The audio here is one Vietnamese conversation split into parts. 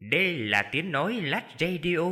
Đây là tiếng nói Lách Radio.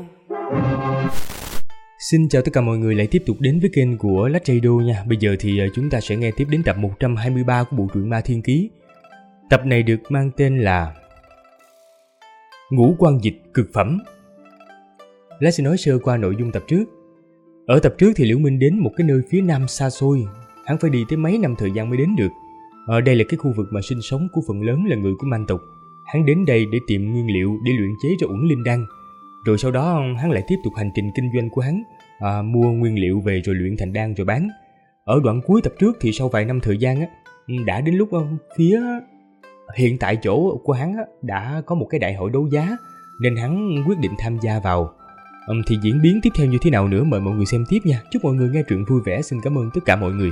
Xin chào tất cả mọi người lại tiếp tục đến với kênh của Lách Radio nha. Bây giờ thì chúng ta sẽ nghe tiếp đến tập 123 của bộ truyện Ma Thiên Ký. Tập này được mang tên là Ngũ Quan Dịch Cực Phẩm. Lách sẽ nói sơ qua nội dung tập trước. Ở tập trước thì Liễu Minh đến một cái nơi phía nam xa xôi. Hắn phải đi tới mấy năm thời gian mới đến được. Ở đây là cái khu vực mà sinh sống của phần lớn là người của Man tộc. Hắn đến đây để tìm nguyên liệu để luyện chế ra uẩn linh đan. Rồi sau đó hắn lại tiếp tục hành trình kinh doanh của hắn, mua nguyên liệu về rồi luyện thành đan rồi bán. Ở đoạn cuối tập trước thì sau vài năm thời gian đã đến lúc phía hiện tại chỗ của hắn đã có một cái đại hội đấu giá, nên hắn quyết định tham gia vào. Thì diễn biến tiếp theo như thế nào nữa mời mọi người xem tiếp nha. Chúc mọi người nghe truyện vui vẻ. Xin cảm ơn tất cả mọi người.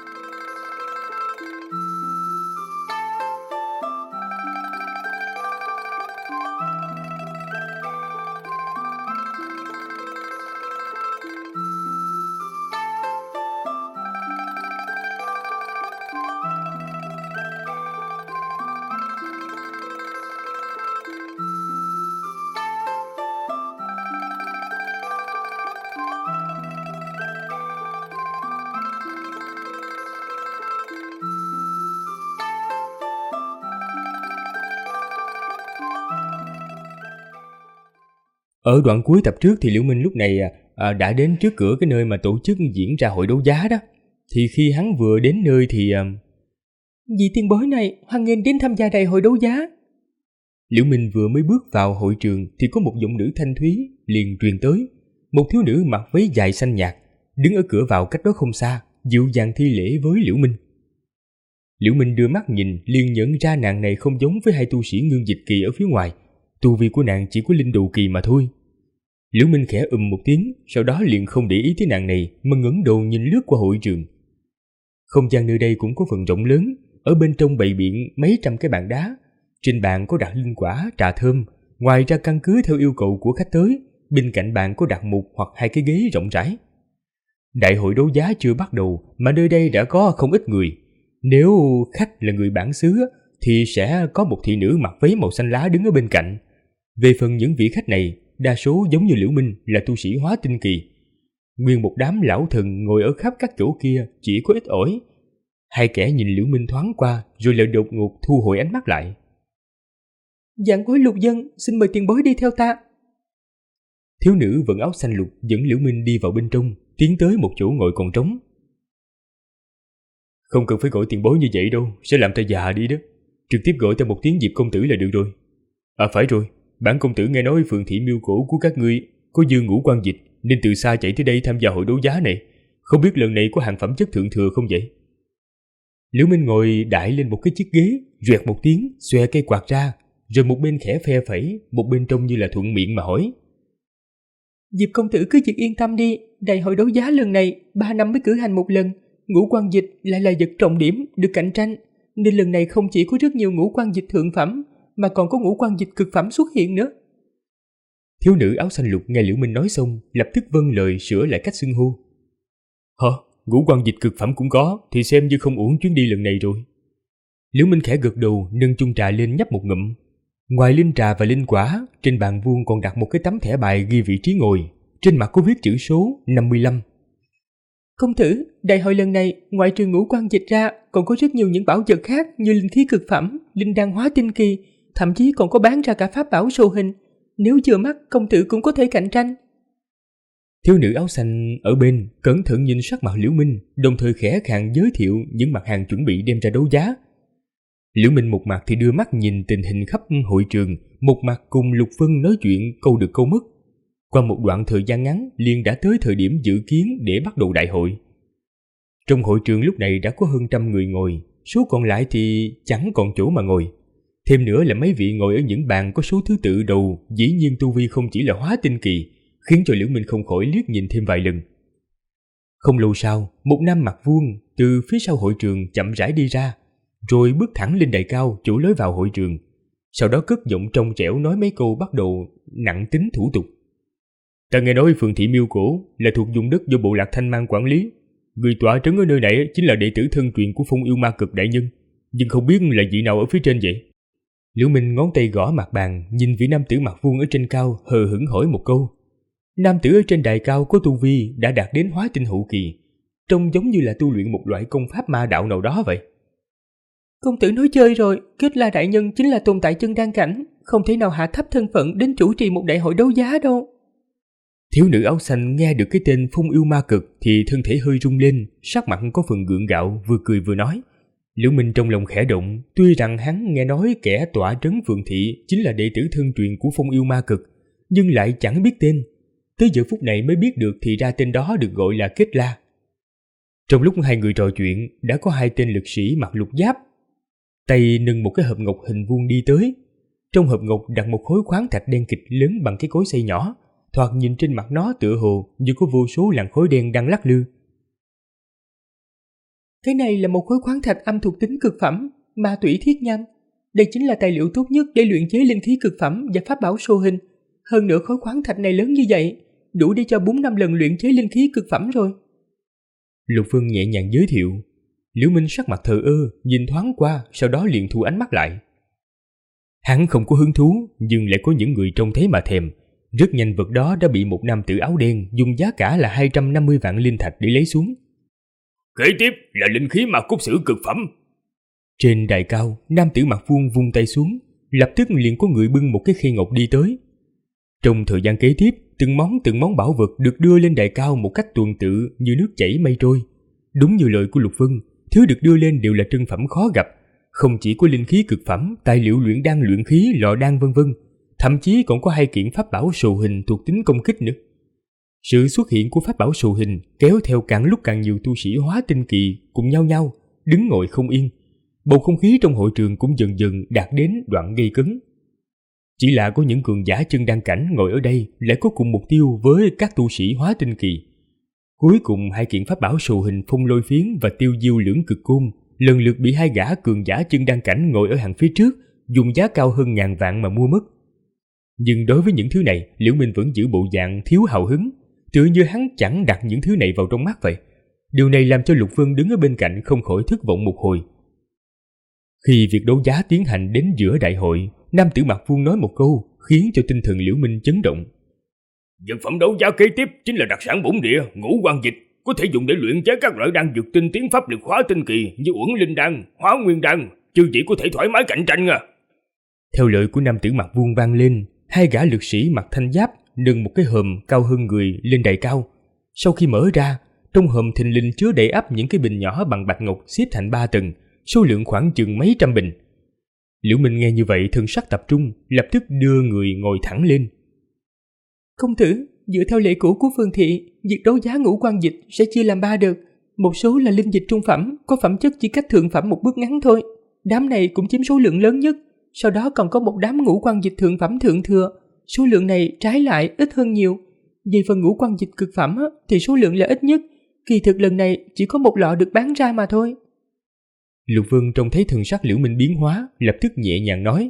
Ở đoạn cuối tập trước thì Liễu Minh lúc này đã đến trước cửa cái nơi mà tổ chức diễn ra hội đấu giá đó. Thì khi hắn vừa đến nơi thì vị tiền bối này hoan nghênh đến tham gia đại hội đấu giá. Liễu Minh vừa mới bước vào hội trường thì có một giọng nữ thanh thúy liền truyền tới. Một thiếu nữ mặc váy dài xanh nhạt đứng ở cửa vào cách đó không xa, dịu dàng thi lễ với Liễu Minh. Liễu Minh đưa mắt nhìn liền nhận ra nàng này không giống với hai tu sĩ Ngưng Dịch Kỳ ở phía ngoài. Tu vi của nàng chỉ có linh đồ kỳ mà thôi. Liễu Minh khẽ một tiếng, sau đó liền không để ý tới nàng này mà ngẩng đầu nhìn lướt qua hội trường. Không gian nơi đây cũng có phần rộng lớn, ở bên trong bày biện mấy trăm cái bàn đá. Trên bàn có đặt linh quả, trà thơm, ngoài ra căn cứ theo yêu cầu của khách tới, bên cạnh bàn có đặt một hoặc hai cái ghế rộng rãi. Đại hội đấu giá chưa bắt đầu mà nơi đây đã có không ít người. Nếu khách là người bản xứ thì sẽ có một thị nữ mặc váy màu xanh lá đứng ở bên cạnh. Về phần những vị khách này, đa số giống như Liễu Minh là tu sĩ hóa tinh kỳ. Nguyên một đám lão thần ngồi ở khắp các chỗ kia chỉ có ít ỏi. Hai kẻ nhìn Liễu Minh thoáng qua rồi lại đột ngột thu hồi ánh mắt lại. Vạn bối lục dân, xin mời tiền bối đi theo ta. Thiếu nữ vận áo xanh lục dẫn Liễu Minh đi vào bên trong, tiến tới một chỗ ngồi còn trống. Không cần phải gọi tiền bối như vậy đâu, sẽ làm ta già đi đó. Trực tiếp gọi ta một tiếng Diệp công tử là được rồi. À phải rồi, bản công tử nghe nói phường thị miêu cổ của các ngươi có dư ngũ quan dịch nên từ xa chạy tới đây tham gia hội đấu giá này. Không biết lần này có hàng phẩm chất thượng thừa không vậy? Liễu Minh ngồi đại lên một cái chiếc ghế, rẹt một tiếng, xòe cây quạt ra, rồi một bên khẽ phe phẩy, một bên trông như là thuận miệng mà hỏi. Diệp công tử cứ việc yên tâm đi, đại hội đấu giá lần này 3 năm mới cử hành một lần, ngũ quan dịch lại là vật trọng điểm được cạnh tranh, nên lần này không chỉ có rất nhiều ngũ quan dịch thượng phẩm mà còn có ngũ quan dịch cực phẩm xuất hiện nữa. Thiếu nữ áo xanh lục nghe Liễu Minh nói xong, lập tức vâng lời sửa lại cách xưng hô. Hả? Ngũ quan dịch cực phẩm cũng có, thì xem như không uổng chuyến đi lần này rồi. Liễu Minh khẽ gật đầu, nâng chung trà lên nhấp một ngụm. Ngoài linh trà và linh quả, trên bàn vuông còn đặt một cái tấm thẻ bài ghi vị trí ngồi, trên mặt có viết chữ số 55. Công tử, đại hội lần này ngoại trừ ngũ quan dịch ra còn có rất nhiều những bảo vật khác như linh khí cực phẩm, linh đan hóa tinh kỳ, thậm chí còn có bán ra cả pháp bảo sô hình. Nếu vừa mắt, công tử cũng có thể cạnh tranh. Thiếu nữ áo xanh ở bên cẩn thận nhìn sắc mặt Liễu Minh, đồng thời khẽ khàng giới thiệu những mặt hàng chuẩn bị đem ra đấu giá. Liễu Minh một mặt thì đưa mắt nhìn tình hình khắp hội trường, một mặt cùng Lục Vân nói chuyện câu được câu mất. Qua một đoạn thời gian ngắn liền đã tới thời điểm dự kiến để bắt đầu đại hội. Trong hội trường lúc này đã có hơn 100 người ngồi, số còn lại thì chẳng còn chỗ mà ngồi. Thêm nữa là mấy vị ngồi ở những bàn có số thứ tự đầu, dĩ nhiên tu vi không chỉ là hóa tinh kỳ, khiến cho Liễu Minh không khỏi liếc nhìn thêm vài lần. Không lâu sau, một nam mặc vuông từ phía sau hội trường chậm rãi đi ra, rồi bước thẳng lên đài cao chỗ lối vào hội trường. Sau đó cất giọng trong trẻo nói mấy câu bắt đầu nặng tính thủ tục. Ta nghe nói phường thị miêu cổ là thuộc vùng đất do bộ lạc Thanh Mang quản lý. Người tọa trấn ở nơi này chính là đệ tử thân truyền của Phong Yêu Ma Cực đại nhân, nhưng không biết là vị nào ở phía trên vậy. Liễu Minh ngón tay gõ mặt bàn, nhìn vị nam tử mặt vuông ở trên cao, hờ hững hỏi một câu. Nam tử ở trên đài cao có tu vi đã đạt đến hóa tinh hậu kỳ, trông giống như là tu luyện một loại công pháp ma đạo nào đó vậy. Công tử nói chơi rồi, Kết La đại nhân chính là tồn tại chân đan cảnh, không thể nào hạ thấp thân phận đến chủ trì một đại hội đấu giá đâu. Thiếu nữ áo xanh nghe được cái tên Phong Yêu Ma Cực thì thân thể hơi rung lên, sắc mặt có phần gượng gạo, vừa cười vừa nói. Liễu Minh trong lòng khẽ động, tuy rằng hắn nghe nói kẻ tọa trấn Phượng Thị chính là đệ tử thân truyền của Phong Yêu Ma Cực, nhưng lại chẳng biết tên. Tới giờ phút này mới biết được thì ra tên đó được gọi là Kết La. Trong lúc hai người trò chuyện, đã có hai tên lực sĩ mặc lục giáp, tay nâng một cái hộp ngọc hình vuông đi tới. Trong hộp ngọc đặt một khối khoáng thạch đen kịch lớn bằng cái cối xay nhỏ, thoạt nhìn trên mặt nó tựa hồ như có vô số làn khối đen đang lắc lư. Cái này là một khối khoáng thạch âm thuộc tính cực phẩm, ma tủy thiết nham. Đây chính là tài liệu tốt nhất để luyện chế linh khí cực phẩm và pháp bảo sô hình. Hơn nữa khối khoáng thạch này lớn như vậy, đủ để cho 4-5 lần luyện chế linh khí cực phẩm rồi. Lục Phương nhẹ nhàng giới thiệu. Liễu Minh sắc mặt thờ ơ, nhìn thoáng qua, sau đó liền thu ánh mắt lại. Hắn không có hứng thú, nhưng lại có những người trông thấy mà thèm. Rất nhanh vật đó đã bị một nam tử áo đen dùng giá cả là 250 vạn linh thạch để lấy xuống. Kế tiếp là linh khí ma cốt sử cực phẩm. Trên đài cao, nam tử mặt vuông vung tay xuống, lập tức liền có người bưng một cái khay ngọc đi tới. Trong thời gian kế tiếp, từng món bảo vật được đưa lên đài cao một cách tuần tự như nước chảy mây trôi. Đúng như lời của Lục Vân, thứ được đưa lên đều là trân phẩm khó gặp, không chỉ có linh khí cực phẩm, tài liệu luyện đan luyện khí, lò đan vân vân, thậm chí còn có 2 kiện pháp bảo sồ hình thuộc tính công kích nữa. Sự xuất hiện của pháp bảo sồ hình kéo theo càng lúc càng nhiều tu sĩ hóa tinh kỳ cùng nhau đứng ngồi không yên. Bầu không khí trong hội trường cũng dần dần đạt đến đoạn gây cấn. Chỉ là có những cường giả chân đan cảnh ngồi ở đây lại có cùng mục tiêu với các tu sĩ hóa tinh kỳ. Cuối cùng 2 kiện pháp bảo sồ hình Phong Lôi Phiến và Tiêu Diêu Lưỡng Cực Côn lần lượt bị 2 gã cường giả chân đan cảnh ngồi ở hàng phía trước dùng giá cao hơn ngàn vạn mà mua mất. Nhưng đối với những thứ này, Liễu Minh vẫn giữ bộ dạng thiếu hào hứng, tựa như hắn chẳng đặt những thứ này vào trong mắt vậy. Điều này làm cho Lục Vân đứng ở bên cạnh không khỏi thất vọng một hồi. Khi việc đấu giá tiến hành đến giữa đại hội, nam tử mặt vuông nói một câu khiến cho tinh thần Liễu Minh chấn động. Vật phẩm đấu giá kế tiếp chính là đặc sản bổn địa Ngũ Quan Dịch, có thể dùng để luyện chế các loại đan dược tinh tiến pháp lực hóa tinh kỳ như Uẩn Linh đan, Hóa Nguyên đan, chư vị có thể thoải mái cạnh tranh à. Theo lời của nam tử mặt vuông vang lên, 2 gã lực sĩ mặc thanh giáp nâng một cái hòm cao hơn người lên đài cao. Sau khi mở ra, trong hòm thình lình chứa đầy ắp những cái bình nhỏ bằng bạch ngọc xếp thành 3 tầng, số lượng khoảng chừng mấy trăm bình. Liễu Minh nghe như vậy thần sắc tập trung, lập tức đưa người ngồi thẳng lên. Công tử, dựa theo lệ cũ của Phương Thị, việc đấu giá Ngũ Quan Dịch sẽ chia làm 3 đợt. Một số là linh dịch trung phẩm, có phẩm chất chỉ cách thượng phẩm một bước ngắn thôi. Đám này cũng chiếm số lượng lớn nhất. Sau đó còn có một đám Ngũ Quan Dịch thượng phẩm thượng thừa. Số lượng này trái lại ít hơn nhiều. Về phần Ngũ Quan Dịch cực phẩm thì số lượng là ít nhất. Kỳ thực lần này chỉ có một lọ được bán ra mà thôi. Lục Vân trông thấy thần sắc Liễu Minh biến hóa, lập tức nhẹ nhàng nói.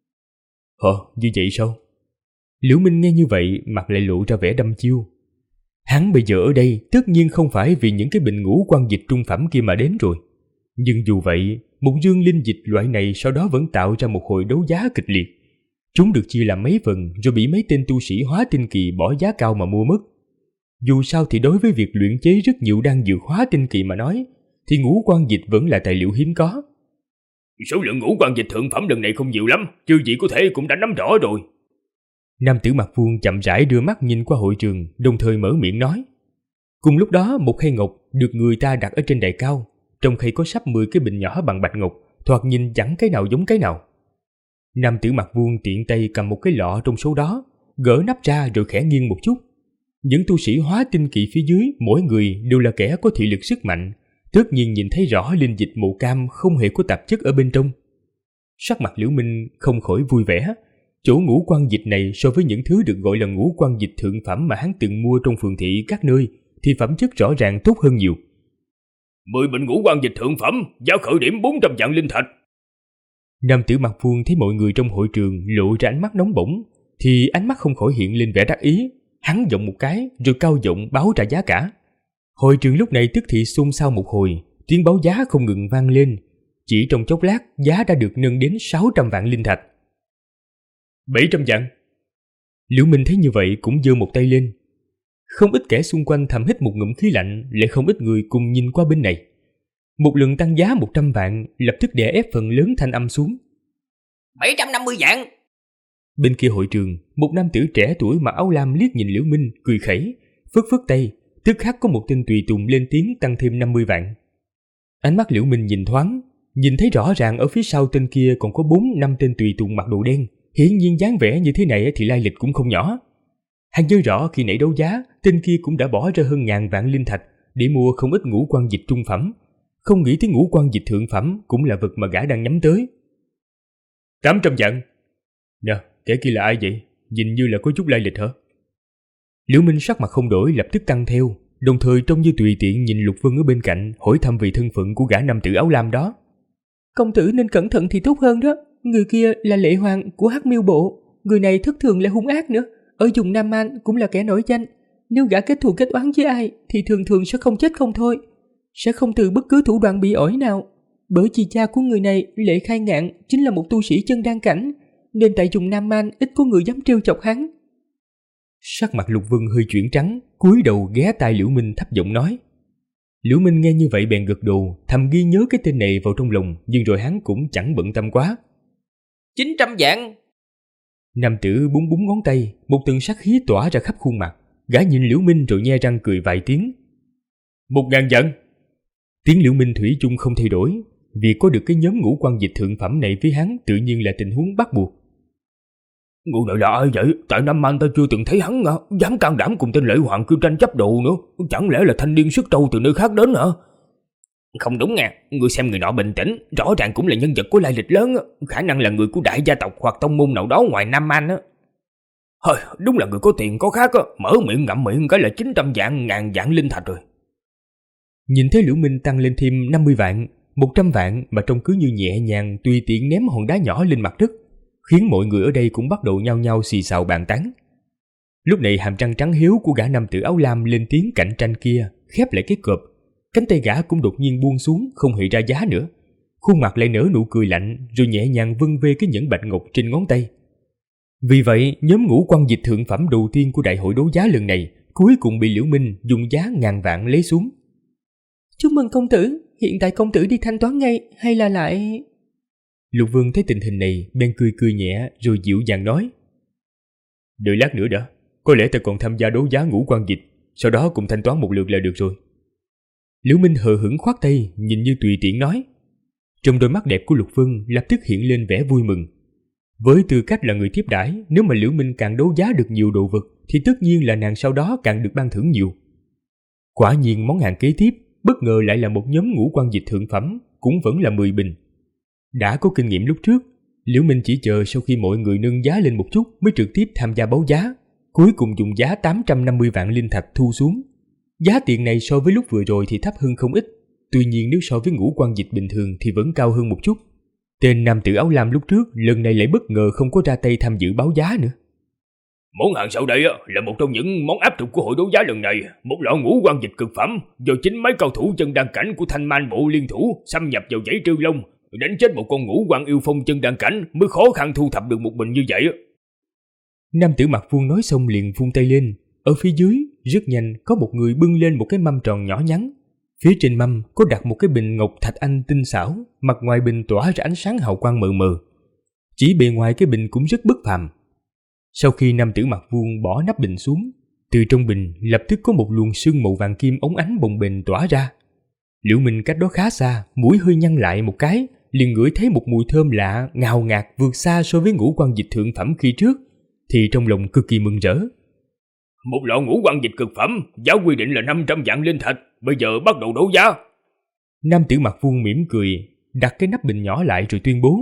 Như vậy sao? Liễu Minh nghe như vậy, mặt lại lộ ra vẻ đăm chiêu. Hắn bây giờ ở đây tất nhiên không phải vì những cái bình Ngũ Quan Dịch trung phẩm kia mà đến rồi. Nhưng dù vậy, một dương linh dịch loại này sau đó vẫn tạo ra một hồi đấu giá kịch liệt. Chúng được chia làm mấy phần rồi bị mấy tên tu sĩ hóa tinh kỳ bỏ giá cao mà mua mất. Dù sao thì đối với việc luyện chế rất nhiều đan dược hóa tinh kỳ mà nói, thì Ngũ Quan Dịch vẫn là tài liệu hiếm có. Số lượng Ngũ Quan Dịch thượng phẩm lần này không nhiều lắm, chư vị có thể cũng đã nắm rõ rồi. Nam tử mặt vuông chậm rãi đưa mắt nhìn qua hội trường, đồng thời mở miệng nói. Cùng lúc đó, một khay ngọc được người ta đặt ở trên đài cao. Trong khay có sắp 10 cái bình nhỏ bằng bạch ngọc, thoạt nhìn chẳng cái nào giống cái nào. Nam tử mặt vuông tiện tay cầm một cái lọ trong số đó, gỡ nắp ra rồi khẽ nghiêng một chút. Những tu sĩ hóa tinh kỳ phía dưới, mỗi người đều là kẻ có thị lực sức mạnh, tất nhiên nhìn thấy rõ linh dịch màu cam không hề có tạp chất ở bên trong. Sắc mặt Liễu Minh không khỏi vui vẻ. Chỗ Ngũ Quan Dịch này so với những thứ được gọi là Ngũ Quan Dịch thượng phẩm mà hắn từng mua trong phường thị các nơi thì phẩm chất rõ ràng tốt hơn nhiều. 10 bình Ngũ Quan Dịch thượng phẩm, giá khởi điểm 400 vạn linh thạch. Nam tử mặt vuông thấy mọi người trong hội trường lộ ra ánh mắt nóng bỏng, thì ánh mắt không khỏi hiện lên vẻ đắc ý. Hắn giọng một cái rồi cao giọng báo trả giá cả. Hội trường lúc này tức thì xôn xao một hồi, tiếng báo giá không ngừng vang lên. Chỉ trong chốc lát, giá đã được nâng đến 600 vạn linh thạch. 700 vạn. Liễu Minh thấy như vậy cũng giơ một tay lên. Không ít kẻ xung quanh thầm hít một ngụm khí lạnh, lại không ít người cùng nhìn qua bên này. Một lần tăng giá 100 vạn lập tức đè ép phần lớn thanh âm xuống. 750 vạn. Bên kia hội trường, một nam tử trẻ tuổi mặc áo lam liếc nhìn Liễu Minh, cười khẩy, phất phất tay, tức khắc có một tên tùy tùng lên tiếng tăng thêm 50 vạn. Ánh mắt Liễu Minh nhìn thoáng, nhìn thấy rõ ràng ở phía sau tên kia còn có 4-5 tên tùy tùng mặc đồ đen, hiển nhiên dáng vẻ như thế này thì lai lịch cũng không nhỏ. Hắn nhớ rõ khi nãy đấu giá, tên kia cũng đã bỏ ra hơn 1000 vạn linh thạch để mua không ít ngũ quan dịch trung phẩm, không nghĩ tới ngũ quan dịch thượng phẩm cũng là vật mà gã đang nhắm tới. 800 vạn. Nè, kẻ kia là ai vậy? Nhìn như là có chút lai lịch hả? Liễu Minh sắc mặt không đổi lập tức tăng theo, đồng thời trông như tùy tiện nhìn Lục Vân ở bên cạnh hỏi thăm về thân phận của gã nam tử áo lam đó. Công tử nên cẩn thận thì tốt hơn đó. Người kia là lệ hoàng của Hắc Miêu Bộ. Người này thất thường lại hung ác nữa. Ở vùng Nam An cũng là kẻ nổi danh. Nếu gã kết thù kết oán với ai thì thường thường sẽ không chết không thôi, sẽ không từ bất cứ thủ đoạn bị ổi nào. Bởi vì cha của người này, Lệ Khai Ngạn, chính là một tu sĩ chân đan cảnh, nên tại vùng Nam An ít có người dám trêu chọc hắn. Sắc mặt Lục Vân hơi chuyển trắng, cúi đầu ghé tai Liễu Minh thấp giọng nói. Liễu Minh nghe như vậy bèn gật đầu, thầm ghi nhớ cái tên này vào trong lòng, nhưng rồi hắn cũng chẳng bận tâm quá. 900 vạn. Nam tử búng búng ngón tay, một tầng sát khí tỏa ra khắp khuôn mặt. Gã nhìn Liễu Minh rồi nhe răng cười vài tiếng. 1000 vạn. Tiếng Liễu Minh thủy chung không thay đổi, vì có được cái nhóm ngũ quan dịch thượng phẩm này với hắn tự nhiên là tình huống bắt buộc. Người này là ai vậy? Tại Nam An ta chưa từng thấy hắn dám can đảm cùng tên Lệ Hoàng kêu tranh chấp đồ nữa. Chẳng lẽ là thanh niên sức trâu từ nơi khác đến hả? Không đúng nha, người xem người nọ bình tĩnh, rõ ràng cũng là nhân vật có lai lịch lớn, khả năng là người của đại gia tộc hoặc tông môn nào đó ngoài Nam An á. Hơi, đúng là người có tiền có khác mở miệng ngậm miệng cái là 900 vạn, 1000 vạn linh thạch rồi. Nhìn thấy Liễu Minh tăng lên thêm 50 vạn, 100 vạn mà trông cứ như nhẹ nhàng tùy tiện ném hòn đá nhỏ lên mặt đất, khiến mọi người ở đây cũng bắt đầu nhao nhao xì xào bàn tán. Lúc này hàm răng trắng hiếu của gã nam tử áo lam lên tiếng cạnh tranh kia khép lại cái cộp, cánh tay gã cũng đột nhiên buông xuống không hề ra giá nữa, khuôn mặt lại nở nụ cười lạnh rồi nhẹ nhàng vân vê cái nhẫn bạch ngọc trên ngón tay. Vì vậy, nhóm ngũ quan dịch thượng phẩm đầu tiên của đại hội đấu giá lần này cuối cùng bị Liễu Minh dùng giá 1000 vạn lấy xuống. Chúc mừng công tử, hiện tại công tử đi thanh toán ngay hay là lại... Lục Vương thấy tình hình này bèn cười cười nhẹ rồi dịu dàng nói. Đợi lát nữa đã, có lẽ ta còn tham gia đấu giá ngũ quan dịch, sau đó cùng thanh toán một lượt là được rồi. Liễu Minh hờ hững khoát tay, nhìn như tùy tiện nói. Trong đôi mắt đẹp của Lục Vân lập tức hiện lên vẻ vui mừng. Với tư cách là người tiếp đãi, nếu mà Liễu Minh càng đấu giá được nhiều đồ vật thì tất nhiên là nàng sau đó càng được ban thưởng nhiều. Quả nhiên món hàng kế tiếp bất ngờ lại là một nhóm ngũ quan dịch thượng phẩm, cũng vẫn là 10 bình. Đã có kinh nghiệm lúc trước, Liễu Minh chỉ chờ sau khi mọi người nâng giá lên một chút mới trực tiếp tham gia báo giá, cuối cùng dùng giá 850 vạn linh thạch thu xuống. Giá tiền này so với lúc vừa rồi thì thấp hơn không ít, tuy nhiên nếu so với ngũ quan dịch bình thường thì vẫn cao hơn một chút. Tên nam tử áo lam lúc trước lần này lại bất ngờ không có ra tay tham dự báo giá nữa. Món hàng sau đây là một trong những món áp dụng của hội đấu giá lần này, một lọ ngũ quan dịch cực phẩm do chính mấy cao thủ chân đan cảnh của Thanh Man Bộ liên thủ xâm nhập vào dãy Trư Long, đánh chết một con ngũ quan yêu phong chân đan cảnh mới khó khăn thu thập được một bình như vậy. Nam tử Mặc Vuông nói xong liền vung tay lên, ở phía dưới rất nhanh có một người bưng lên một cái mâm tròn nhỏ nhắn. Phía trên mâm có đặt một cái bình ngọc thạch anh tinh xảo, mặt ngoài bình tỏa ra ánh sáng hào quang mờ mờ. Chỉ bề ngoài cái bình cũng rất bất phàm. Sau khi nam tử Mặc Vuông bỏ nắp bình xuống, từ trong bình lập tức có một luồng sương màu vàng kim óng ánh bồng bềnh tỏa ra. Liễu Minh cách đó khá xa, mũi hơi nhăn lại một cái, liền ngửi thấy một mùi thơm lạ ngào ngạt vượt xa so với ngũ quan dịch thượng phẩm khi trước, thì trong lòng cực kỳ mừng rỡ. Một lọ ngũ quan dịch cực phẩm, giá quy định là 500 vạn linh thạch, bây giờ bắt đầu đấu giá. Nam tử Mặc Vuông mỉm cười, đặt cái nắp bình nhỏ lại rồi tuyên bố.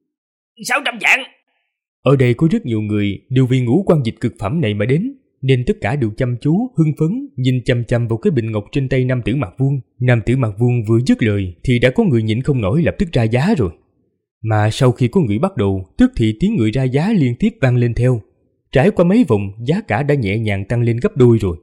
600 vạn. Ở đây có rất nhiều người đều vì ngũ quan dịch cực phẩm này mà đến, nên tất cả đều chăm chú, hưng phấn, nhìn chăm chăm vào cái bình ngọc trên tay nam tử Mặc Vuông. Nam tử Mặc Vuông vừa dứt lời thì đã có người nhịn không nổi lập tức ra giá rồi. Mà sau khi có người bắt đầu, tức thì tiếng người ra giá liên tiếp vang lên theo. Trải qua mấy vòng, giá cả đã nhẹ nhàng tăng lên gấp đôi rồi.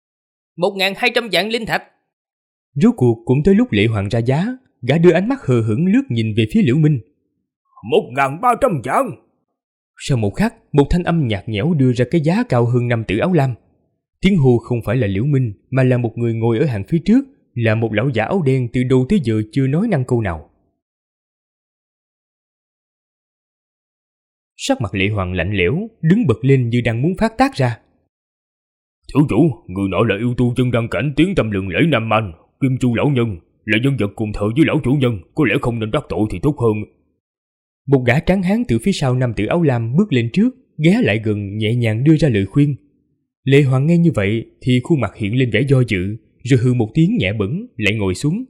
1.200 vạn linh thạch. Rốt cuộc cũng tới lúc Lệ Hoàng ra giá, gã đưa ánh mắt hờ hững lướt nhìn về phía Liễu Minh. 1.300 vạn. Sau một khắc, một thanh âm nhạt nhẽo đưa ra cái giá cao hơn nam tử áo lam. Tiếng hô không phải là Liễu Minh, mà là một người ngồi ở hàng phía trước, là một lão giả áo đen từ đầu tới giờ chưa nói năng câu nào. Sắc mặt Lệ Hoàng lạnh lẽo, đứng bật lên như đang muốn phát tác ra. Thiếu chủ, người nọ là yêu tu chân đăng cảnh tiếng tăm lừng lẫy Nam Man, Kim Chu lão nhân, là nhân vật cùng thời với lão chủ nhân, có lẽ không nên đắc tội thì tốt hơn. Một gã tráng hán từ phía sau nam tử áo lam bước lên trước, ghé lại gần nhẹ nhàng đưa ra lời khuyên. Lệ Hoàng nghe như vậy thì khuôn mặt hiện lên vẻ do dự, rồi hừ một tiếng nhẹ bẫng lại ngồi xuống.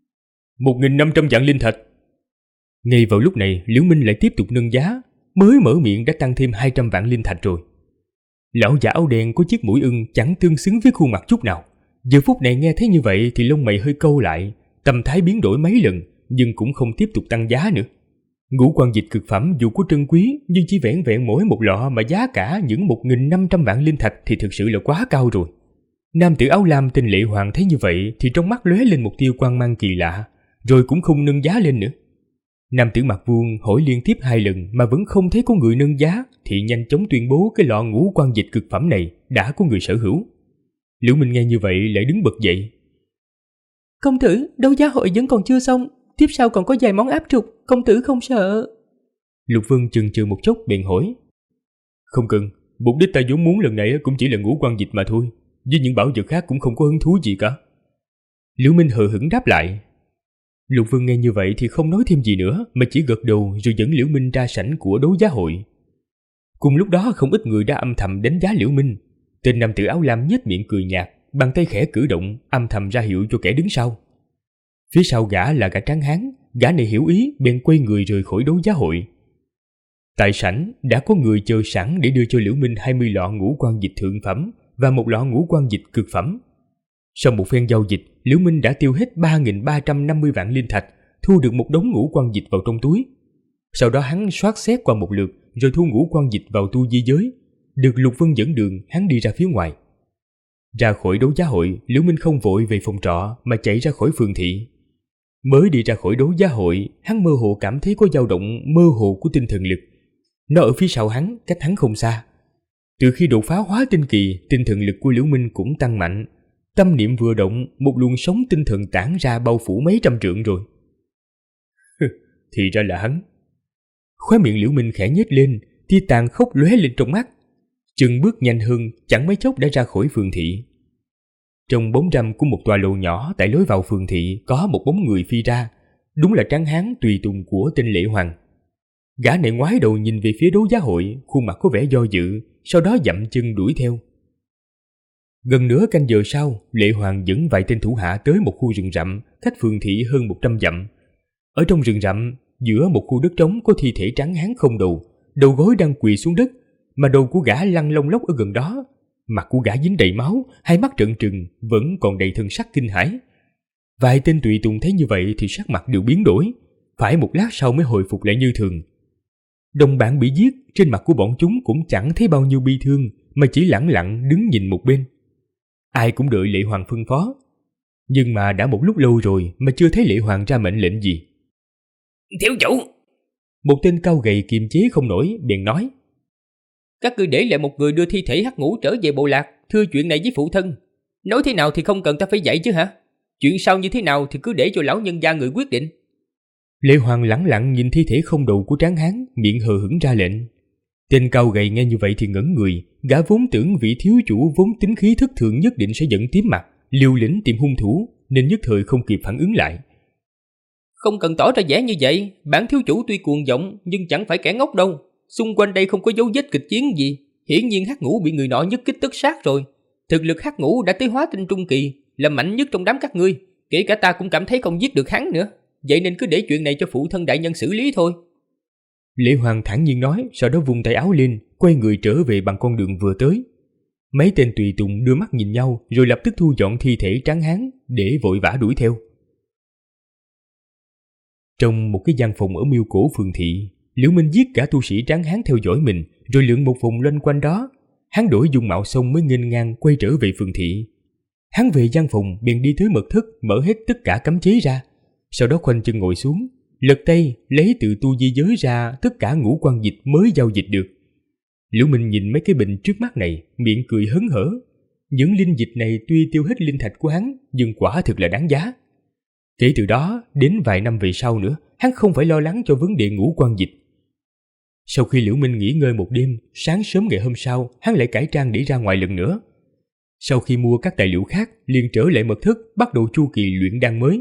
1.500 vạn linh thạch. Ngay vào lúc này, Liễu Minh lại tiếp tục nâng giá, mới mở miệng đã tăng thêm 200 vạn linh thạch rồi. Lão giả áo đen có chiếc mũi ưng chẳng tương xứng với khuôn mặt chút nào. Giờ phút này nghe thấy như vậy thì lông mày hơi cau lại, tâm thái biến đổi mấy lần, nhưng cũng không tiếp tục tăng giá nữa. Ngũ quan dịch cực phẩm dù có trân quý, nhưng chỉ vẻn vẹn mỗi một lọ mà giá cả những 1.500 vạn linh thạch thì thực sự là quá cao rồi. Nam tử áo lam tên Lệ Hoàng thấy như vậy thì trong mắt lóe lên một tia quang mang kỳ lạ, rồi cũng không nâng giá lên nữa. Nam tử Mặc Vuông hỏi liên tiếp 2 lần mà vẫn không thấy có người nâng giá, thì nhanh chóng tuyên bố cái lọ ngũ quan dịch cực phẩm này đã có người sở hữu. Liễu Minh nghe như vậy lại đứng bật dậy. Công tử, đấu giá hội vẫn còn chưa xong, tiếp sau còn có vài món áp trục, công tử không sợ? Lục Vân chần chừ một chốc bèn hỏi. Không cần, mục đích ta vốn muốn lần này cũng chỉ là ngũ quan dịch mà thôi, với những bảo vật khác cũng không có hứng thú gì cả. Liễu Minh hờ hững đáp lại. Lục Vân nghe như vậy thì không nói thêm gì nữa, mà chỉ gật đầu rồi dẫn Liễu Minh ra sảnh của đấu giá hội. Cùng lúc đó không ít người đã âm thầm đánh giá Liễu Minh. Tên nam tử áo lam nhếch miệng cười nhạt, bàn tay khẽ cử động, âm thầm ra hiệu cho kẻ đứng sau. Phía sau gã là gã tráng hán, gã này hiểu ý bèn quay người rời khỏi đấu giá hội. Tại sảnh đã có người chờ sẵn để đưa cho Liễu Minh 20 lọ ngũ quan dịch thượng phẩm và một lọ ngũ quan dịch cực phẩm. Sau một phen giao dịch, Liễu Minh đã tiêu hết 3.350 vạn linh thạch, thu được một đống ngũ quan dịch vào trong túi. Sau đó hắn soát xét qua một lượt, rồi thu ngũ quan dịch vào tu di giới. Được Lục Vân dẫn đường, hắn đi ra phía ngoài. Ra khỏi đấu giá hội, Liễu Minh không vội về phòng trọ mà chạy ra khỏi phường thị. Mới đi ra khỏi đấu giá hội, hắn mơ hồ cảm thấy có dao động mơ hồ của tinh thần lực. Nó ở phía sau hắn, cách hắn không xa. Từ khi đột phá hóa tinh kỳ, tinh thần lực của Liễu Minh cũng tăng mạnh. Tâm niệm vừa động, một luồng sống tinh thần tản ra bao phủ mấy trăm trượng rồi. Thì ra là hắn. Khóe miệng Liễu Minh khẽ nhếch lên, tia tàn khốc lóe lên trong mắt. Chừng bước nhanh hơn, chẳng mấy chốc đã ra khỏi phường thị. Trong bóng râm của một tòa lầu nhỏ tại lối vào phường thị có một bóng người phi ra. Đúng là tráng hán tùy tùng của tên Lệ Hoàng. Gã này ngoái đầu nhìn về phía đấu giá hội, khuôn mặt có vẻ do dự, sau đó dậm chân đuổi theo. Gần nửa canh giờ sau, Lệ Hoàng dẫn vài tên thủ hạ tới một khu rừng rậm cách phường thị hơn 100 dặm. Ở trong rừng rậm, giữa một khu đất trống có thi thể tráng hán không đầu, đầu gối đang quỳ xuống đất, mà đầu của gã lăn lông lốc ở gần đó. Mặt của gã dính đầy máu, hai mắt trợn trừng, vẫn còn đầy thần sắc kinh hãi. Vài tên tùy tùng thấy như vậy thì sắc mặt đều biến đổi, phải một lát sau mới hồi phục lại như thường. Đồng bạn bị giết, trên mặt của bọn chúng cũng chẳng thấy bao nhiêu bi thương, mà chỉ lẳng lặng đứng nhìn một bên. Ai cũng đợi Lệ Hoàng phân phó. Nhưng mà đã một lúc lâu rồi mà chưa thấy Lệ Hoàng ra mệnh lệnh gì. Thiếu chủ! Một tên cao gầy kiềm chế không nổi, bèn nói. Các ngươi để lại một người đưa thi thể Hắc Ngũ trở về bộ lạc, thưa chuyện này với phụ thân. Nói thế nào thì không cần ta phải dạy chứ hả? Chuyện sau như thế nào thì cứ để cho lão nhân gia người quyết định. Lệ Hoàng lẳng lặng nhìn thi thể không đầu của tráng hán, miệng hờ hững ra lệnh. Tên cao gầy nghe như vậy thì ngẩn người, gã vốn tưởng vị thiếu chủ vốn tính khí thất thường nhất định sẽ giận tím mặt, liều lĩnh tìm hung thủ, nên nhất thời không kịp phản ứng lại. Không cần tỏ ra vẻ như vậy, bản thiếu chủ tuy cuồng vọng nhưng chẳng phải kẻ ngốc đâu. Xung quanh đây không có dấu vết kịch chiến gì, hiển nhiên Hắc Ngũ bị người nọ nhất kích tất sát rồi. Thực lực Hắc Ngũ đã tới hóa tinh trung kỳ, là mạnh nhất trong đám các ngươi, kể cả ta cũng cảm thấy không giết được hắn nữa. Vậy nên cứ để chuyện này cho phụ thân đại nhân xử lý thôi. Lệ Hoàng thản nhiên nói, sau đó vung tay áo lên, quay người trở về bằng con đường vừa tới. Mấy tên tùy tùng đưa mắt nhìn nhau, rồi lập tức thu dọn thi thể tráng hán để vội vã đuổi theo. Trong một cái gian phòng ở miêu cổ phường thị, Liễu Minh giết cả tu sĩ tráng hán theo dõi mình, rồi lượn một vòng loanh quanh đó. Hắn đổi dung mạo xong mới nghênh ngang quay trở về phường thị. Hắn về gian phòng bèn đi tới mật thất, mở hết tất cả cấm chế ra, sau đó khoanh chân ngồi xuống, lật tay lấy từ tu di giới ra tất cả ngũ quan dịch mới giao dịch được, Liễu Minh nhìn mấy cái bình trước mắt này, miệng cười hớn hở. Những linh dịch này tuy tiêu hết linh thạch của hắn, nhưng quả thực là đáng giá. Kể từ đó, đến vài năm về sau nữa, hắn không phải lo lắng cho vấn đề ngũ quan dịch. Sau khi Liễu Minh nghỉ ngơi một đêm, sáng sớm ngày hôm sau, hắn lại cải trang để ra ngoài lần nữa. Sau khi mua các tài liệu khác, liền trở lại mật thất, bắt đầu chu kỳ luyện đan mới.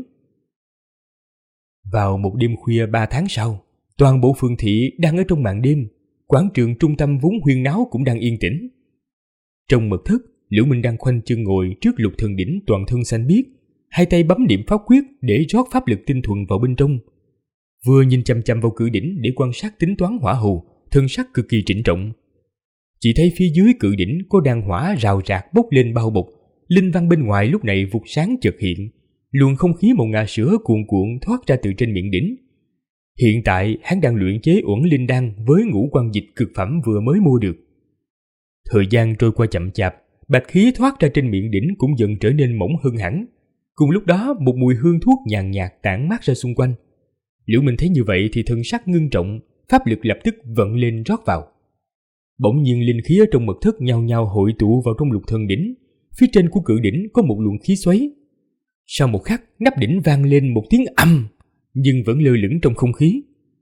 Vào một đêm khuya 3 tháng sau, toàn bộ phường thị đang ở trong màn đêm, quảng trường trung tâm vốn huyên náo cũng đang yên tĩnh. Trong mật thất, Liễu Minh đang khoanh chân ngồi trước lục thần đỉnh toàn thân xanh biếc, hai tay bấm niệm pháp quyết để rót pháp lực tinh thuần vào bên trong. Vừa nhìn chăm chăm vào cự đỉnh để quan sát tính toán hỏa hầu, thân sắc cực kỳ trịnh trọng. Chỉ thấy phía dưới cự đỉnh có đan hỏa rào rạc bốc lên bao bọc, linh văn bên ngoài lúc này vụt sáng chợt hiện, luồng không khí màu ngà sữa cuồn cuộn thoát ra từ trên miệng đỉnh. Hiện tại hắn đang luyện chế uẩn linh đan với ngũ quan dịch cực phẩm vừa mới mua được. Thời gian trôi qua chậm chạp, bạch khí thoát ra trên miệng đỉnh cũng dần trở nên mỏng hơn hẳn. Cùng lúc đó, một mùi hương thuốc nhàn nhạt tản mát ra xung quanh. Liễu Minh thấy như vậy thì thân sắc ngưng trọng, pháp lực lập tức vận lên rót vào. Bỗng nhiên linh khí ở trong mật thất nhao nhao hội tụ vào trong lục thần đỉnh. Phía trên của cự đỉnh có một luồng khí xoáy. Sau một khắc, nắp đỉnh vang lên một tiếng ầm, nhưng vẫn lơ lửng trong không khí.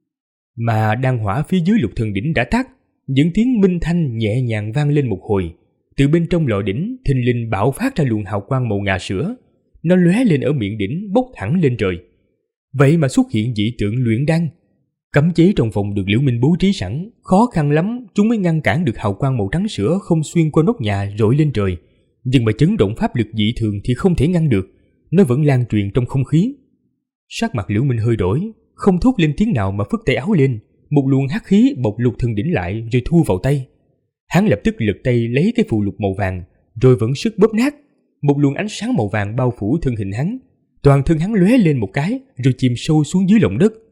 Mà đan hỏa phía dưới lục thần đỉnh đã tắt, những tiếng minh thanh nhẹ nhàng vang lên một hồi. Từ bên trong lò đỉnh, thình lình bạo phát ra luồng hào quang màu ngà sữa. Nó lóe lên ở miệng đỉnh, bốc thẳng lên trời. Vậy mà xuất hiện dị tượng luyện đan. Cấm chế trong phòng được Liễu Minh bố trí sẵn, khó khăn lắm chúng mới ngăn cản được hào quang màu trắng sữa không xuyên qua nóc nhà rọi lên trời. Nhưng mà chấn động pháp lực dị thường thì không thể ngăn được, nó vẫn lan truyền trong không khí. Sắc mặt Liễu Minh hơi đổi, không thốt lên tiếng nào mà phất tay áo lên, một luồng hắc khí bọc lục thần đỉnh lại rồi thu vào tay. Hắn lập tức lật tay lấy cái phù lục màu vàng, rồi vẫn sức bóp nát. Một luồng ánh sáng màu vàng bao phủ thân hình hắn, toàn thân hắn lóe lên một cái rồi chìm sâu xuống dưới lòng đất.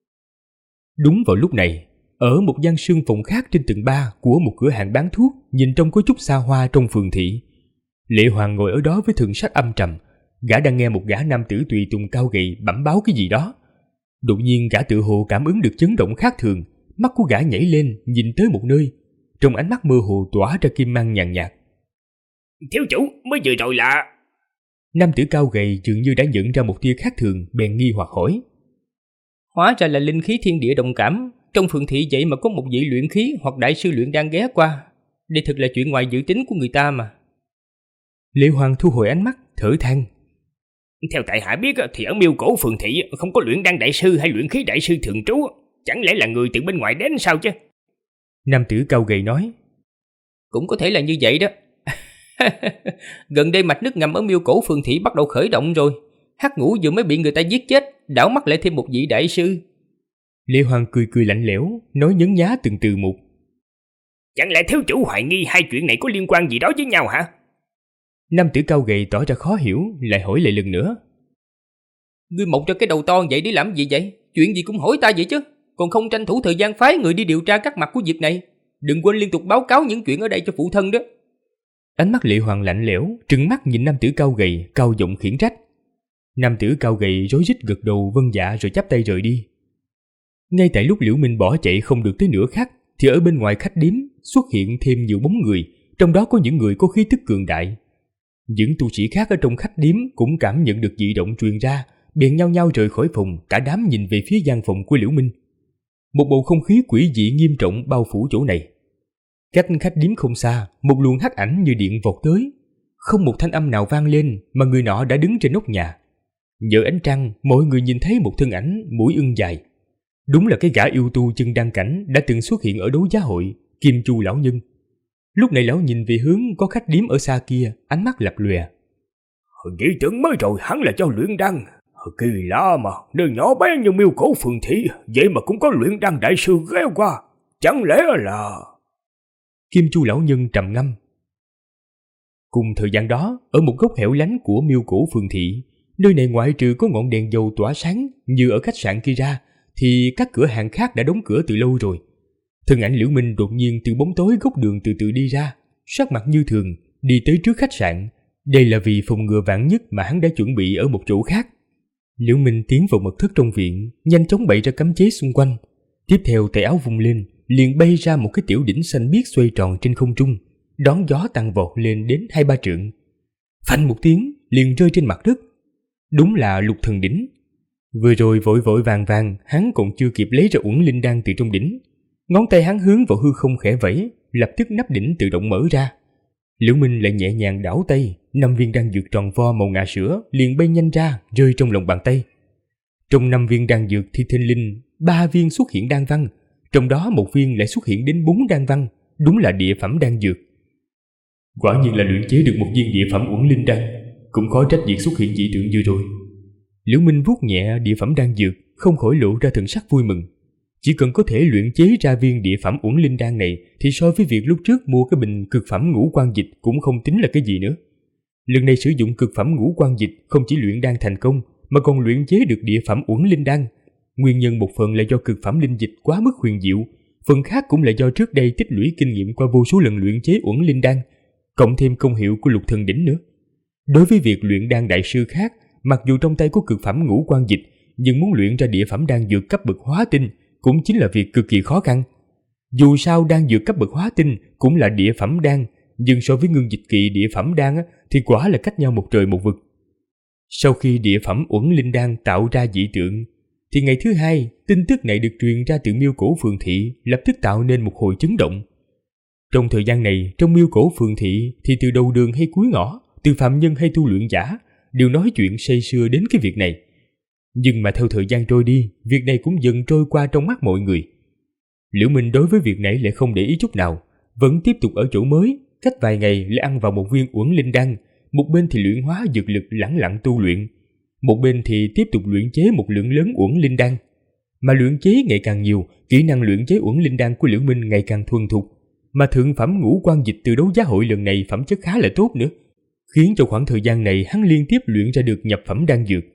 Đúng vào lúc này, ở một gian sương phòng khác trên tầng 3 của một cửa hàng bán thuốc nhìn trông có chút xa hoa trong phường thị, Lệ Hoàng ngồi ở đó với thần sắc âm trầm. Gã đang nghe một gã nam tử tùy tùng cao gầy bẩm báo cái gì đó. Đột nhiên gã tự hồ cảm ứng được chấn động khác thường, mắt của gã nhảy lên nhìn tới một nơi, trong ánh mắt mơ hồ tỏa ra kim mang nhàn nhạt. Thiếu chủ, mới vừa rồi là... Nam tử cao gầy dường như đã nhận ra một tia khác thường, bèn nghi hoặc hỏi. Hóa ra là linh khí thiên địa đồng cảm. Trong phường thị vậy mà có một vị luyện khí hoặc đại sư luyện đan ghé qua. Đây thật là chuyện ngoài dự tính của người ta mà. Lệ Hoàng thu hồi ánh mắt, thở than. Theo tại hạ biết thì ở miêu cổ phường thị không có luyện đan đại sư hay luyện khí đại sư thường trú. Chẳng lẽ là người từ bên ngoài đến sao chứ? Nam tử cao gầy nói. Cũng có thể là như vậy đó. Gần đây mạch nước ngầm ở miêu cổ phường thị bắt đầu khởi động rồi. Hắc Ngũ vừa mới bị người ta giết chết, đảo mắt lại thêm một vị đại sư. Lệ Hoàng cười cười lạnh lẽo, nói nhấn nhá từng từ một. Chẳng lẽ thiếu chủ hoài nghi hai chuyện này có liên quan gì đó với nhau hả? Nam tử cao gầy tỏ ra khó hiểu, lại hỏi lại lần nữa. Ngươi mọc ra cái đầu to vậy để làm gì vậy? Chuyện gì cũng hỏi ta vậy chứ. Còn không tranh thủ thời gian phái người đi điều tra các mặt của việc này. Đừng quên liên tục báo cáo những chuyện ở đây cho phụ thân đó. Ánh mắt Lệ Hoàng lạnh lẽo, trừng mắt nhìn nam tử cao gầy, cao giọng khiển trách. Nam tử cao gầy rối rít gật đầu vâng dạ rồi chắp tay rời đi. Ngay tại lúc Liễu Minh bỏ chạy không được tới nửa khắc, thì ở bên ngoài khách điếm xuất hiện thêm nhiều bóng người, trong đó có những người có khí tức cường đại. Những tu sĩ khác ở trong khách điếm cũng cảm nhận được dị động truyền ra, bèn nhao nhao rời khỏi phòng, cả đám nhìn về phía gian phòng của Liễu Minh. Một bầu không khí quỷ dị nghiêm trọng bao phủ chỗ này. Cách khách điếm không xa, một luồng hắc ảnh như điện vọt tới. Không một thanh âm nào vang lên mà người nọ đã đứng trên nóc nhà. Nhờ ánh trăng, mọi người nhìn thấy một thân ảnh mũi ưng dài. Đúng là cái gã yêu tu chân đan cảnh đã từng xuất hiện ở đấu giá hội, Kim Chu lão nhân. Lúc này lão nhìn về hướng có khách điếm ở xa kia, ánh mắt lập lòe. Nghĩ tưởng mới rồi hắn là cho luyện đan. Kỳ lạ mà, nơi nhỏ bé như miêu cổ phường thị, vậy mà cũng có luyện đan đại sư ghé qua. Chẳng lẽ là... Kim Chu lão nhân trầm ngâm. Cùng thời gian đó, ở một góc hẻo lánh của miêu cổ phường thị, nơi này ngoại trừ có ngọn đèn dầu tỏa sáng như ở khách sạn kia ra, thì các cửa hàng khác đã đóng cửa từ lâu rồi. Thân ảnh Liễu Minh đột nhiên từ bóng tối góc đường từ từ đi ra, sắc mặt như thường, đi tới trước khách sạn. Đây là vì phòng ngừa vạn nhất mà hắn đã chuẩn bị ở một chỗ khác. Liễu Minh tiến vào mật thất trong viện, nhanh chóng bày ra cấm chế xung quanh. Tiếp theo tay áo vung lên, liền bay ra một cái tiểu đỉnh xanh biếc xoay tròn trên không trung, đón gió tăng vọt lên đến 2-3 trượng. Phanh một tiếng liền rơi trên mặt đất. Đúng là Lục Thần đỉnh. Vừa rồi vội vội vàng vàng, hắn còn chưa kịp lấy ra uẩn linh đan từ trong đỉnh, ngón tay hắn hướng vào hư không khẽ vẫy, lập tức nắp đỉnh tự động mở ra. Liễu Minh lại nhẹ nhàng đảo tay, 5 viên đan dược tròn vo màu ngà sữa liền bay nhanh ra, rơi trong lòng bàn tay. Trong 5 viên đan dược thì thình lình 3 viên xuất hiện đan văn, trong đó một viên lại xuất hiện đến 4 đan văn, đúng là địa phẩm đan dược. Quả nhiên là luyện chế được một viên địa phẩm uẩn linh đan, cũng khó trách việc xuất hiện dị tượng vừa rồi. Liễu Minh vuốt nhẹ địa phẩm đan dược, không khỏi lộ ra thần sắc vui mừng. Chỉ cần có thể luyện chế ra viên địa phẩm uẩn linh đan này thì so với việc lúc trước mua cái bình cực phẩm ngũ quan dịch cũng không tính là cái gì nữa. Lần này sử dụng cực phẩm ngũ quan dịch không chỉ luyện đan thành công mà còn luyện chế được địa phẩm uẩn linh đan. Nguyên nhân một phần là do cực phẩm linh dịch quá mức huyền diệu, phần khác cũng là do trước đây tích lũy kinh nghiệm qua vô số lần luyện chế uẩn linh đan, cộng thêm công hiệu của Lục Thần đỉnh nữa. Đối với việc luyện đan đại sư khác, mặc dù trong tay có cực phẩm ngũ quan dịch, nhưng muốn luyện ra địa phẩm đan dược cấp bậc hóa tinh cũng chính là việc cực kỳ khó khăn. Dù sao đan dược cấp bậc hóa tinh cũng là địa phẩm đan, nhưng so với ngưng dịch kỳ địa phẩm đan thì quả là cách nhau một trời một vực. Sau khi địa phẩm uẩn linh đan tạo ra dị tượng, thì ngày thứ hai, tin tức này được truyền ra từ Miêu Cổ Phường Thị, lập tức tạo nên một hồi chấn động. Trong thời gian này, trong Miêu Cổ Phường Thị thì từ đầu đường hay cuối ngõ, từ phạm nhân hay tu luyện giả đều nói chuyện say sưa đến cái việc này. Nhưng mà theo thời gian trôi đi, việc này cũng dần trôi qua trong mắt mọi người. Liễu Minh đối với việc này lại không để ý chút nào, vẫn tiếp tục ở chỗ mới, cách vài ngày lại ăn vào một viên uẩn linh đan, một bên thì luyện hóa dược lực lẳng lặng tu luyện, một bên thì tiếp tục luyện chế một lượng lớn uẩn linh đan. Mà luyện chế ngày càng nhiều, kỹ năng luyện chế uẩn linh đan của Liễu Minh ngày càng thuần thục, mà thượng phẩm ngũ quan dịch từ đấu giá hội lần này phẩm chất khá là tốt nữa, khiến cho khoảng thời gian này hắn liên tiếp luyện ra được nhập phẩm đan dược.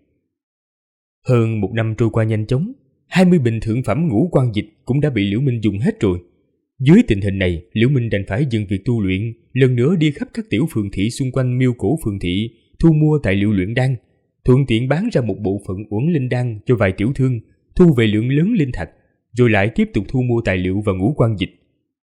Hơn 1 năm trôi qua nhanh chóng, 20 bình thượng phẩm ngũ quan dịch cũng đã bị Liễu Minh dùng hết rồi. Dưới tình hình này, Liễu Minh đành phải dừng việc tu luyện, lần nữa đi khắp các tiểu phường thị xung quanh Miêu Cổ Phường Thị, thu mua tài liệu luyện đan, thuận tiện bán ra một bộ phận uẩn linh đan cho vài tiểu thương, thu về lượng lớn linh thạch, rồi lại tiếp tục thu mua tài liệu và ngũ quan dịch.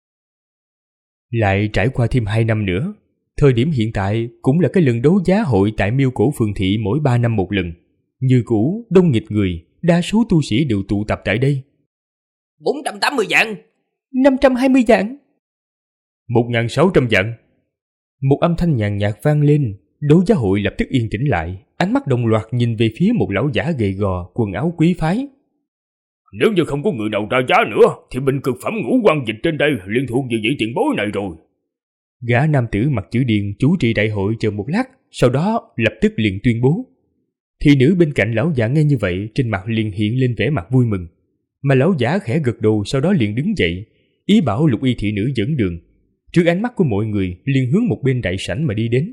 Lại trải qua thêm 2 năm nữa, thời điểm hiện tại cũng là cái lần đấu giá hội tại Miêu Cổ Phường Thị mỗi 3 năm một lần. Như cũ, đông nghịt người, đa số tu sĩ đều tụ tập tại đây. 480 vạn, 520 vạn, 1.600 vạn. Một âm thanh nhàn nhạt vang lên, đấu giá hội lập tức yên tĩnh lại, ánh mắt đồng loạt nhìn về phía một lão giả gầy gò, quần áo quý phái. Nếu như không có người nào ra giá nữa, thì bình cực phẩm ngũ quan dịch trên đây liên thuộc về vị tiền bối này rồi. Gã nam tử mặc chữ điền chủ trì đại hội chờ một lát, sau đó lập tức liền tuyên bố. Thị nữ bên cạnh lão giả nghe như vậy, trên mặt liền hiện lên vẻ mặt vui mừng, mà lão giả khẽ gật đầu, sau đó liền đứng dậy, ý bảo Lục Y thị nữ dẫn đường. Trước ánh mắt của mọi người, liền hướng một bên đại sảnh mà đi đến.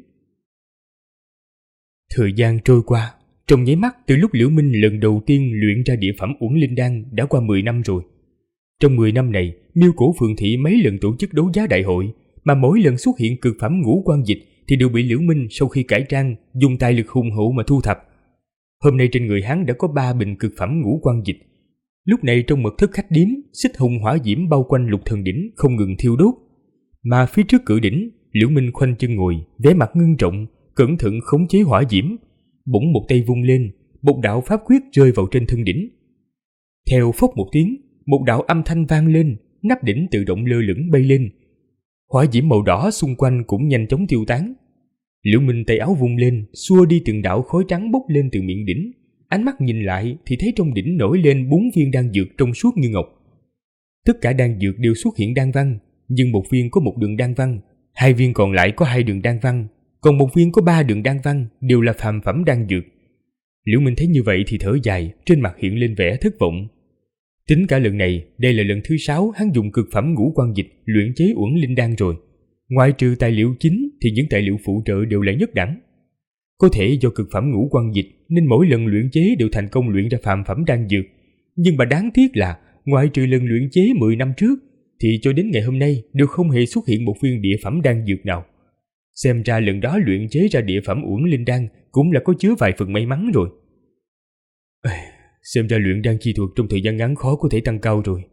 Thời gian trôi qua, trong nháy mắt từ lúc Liễu Minh lần đầu tiên luyện ra địa phẩm uẩn linh đan đã qua 10 năm rồi. Trong 10 năm này, Miêu Cổ Phường Thị mấy lần tổ chức đấu giá đại hội, mà mỗi lần xuất hiện cực phẩm ngũ quan dịch thì đều bị Liễu Minh sau khi cải trang dùng tài lực hùng hậu mà thu thập. Hôm nay trên người hắn đã có 3 bình cực phẩm ngũ quan dịch. Lúc này trong mật thất khách điếm, xích hồng hỏa diễm bao quanh Lục Thần đỉnh không ngừng thiêu đốt, mà phía trước cửa đỉnh, Liễu Minh khoanh chân ngồi, vẻ mặt ngưng trọng, cẩn thận khống chế hỏa diễm. Bỗng một tay vung lên, một đạo pháp quyết rơi vào trên thân đỉnh. Theo phốc một tiếng, một đạo âm thanh vang lên, nắp đỉnh tự động lơ lửng bay lên. Hỏa diễm màu đỏ xung quanh cũng nhanh chóng tiêu tán. Liễu Minh tay áo vung lên, xua đi từng đạo khói trắng bốc lên từ miệng đỉnh. Ánh mắt nhìn lại thì thấy trong đỉnh nổi lên 4 viên đan dược trong suốt như ngọc. Tất cả đan dược đều xuất hiện đan văn, nhưng một viên có một đường đan văn, 2 viên còn lại có 2 đường đan văn, còn một viên có 3 đường đan văn, đều là phàm phẩm đan dược. Liễu Minh thấy như vậy thì thở dài, trên mặt hiện lên vẻ thất vọng. Tính cả lần này, đây là lần thứ 6 hắn dùng cực phẩm ngũ quan dịch luyện chế uẩn linh đan rồi. Ngoài trừ tài liệu chính thì những tài liệu phụ trợ đều là nhất đẳng. Có thể do cực phẩm ngũ quan dịch nên mỗi lần luyện chế đều thành công luyện ra phàm phẩm đan dược. Nhưng mà đáng tiếc là ngoại trừ lần luyện chế 10 năm trước thì cho đến ngày hôm nay đều không hề xuất hiện một viên địa phẩm đan dược nào. Xem ra lần đó luyện chế ra địa phẩm uẩn linh đan cũng là có chứa vài phần may mắn rồi. Xem ra luyện đan chi thuật trong thời gian ngắn khó có thể tăng cao rồi.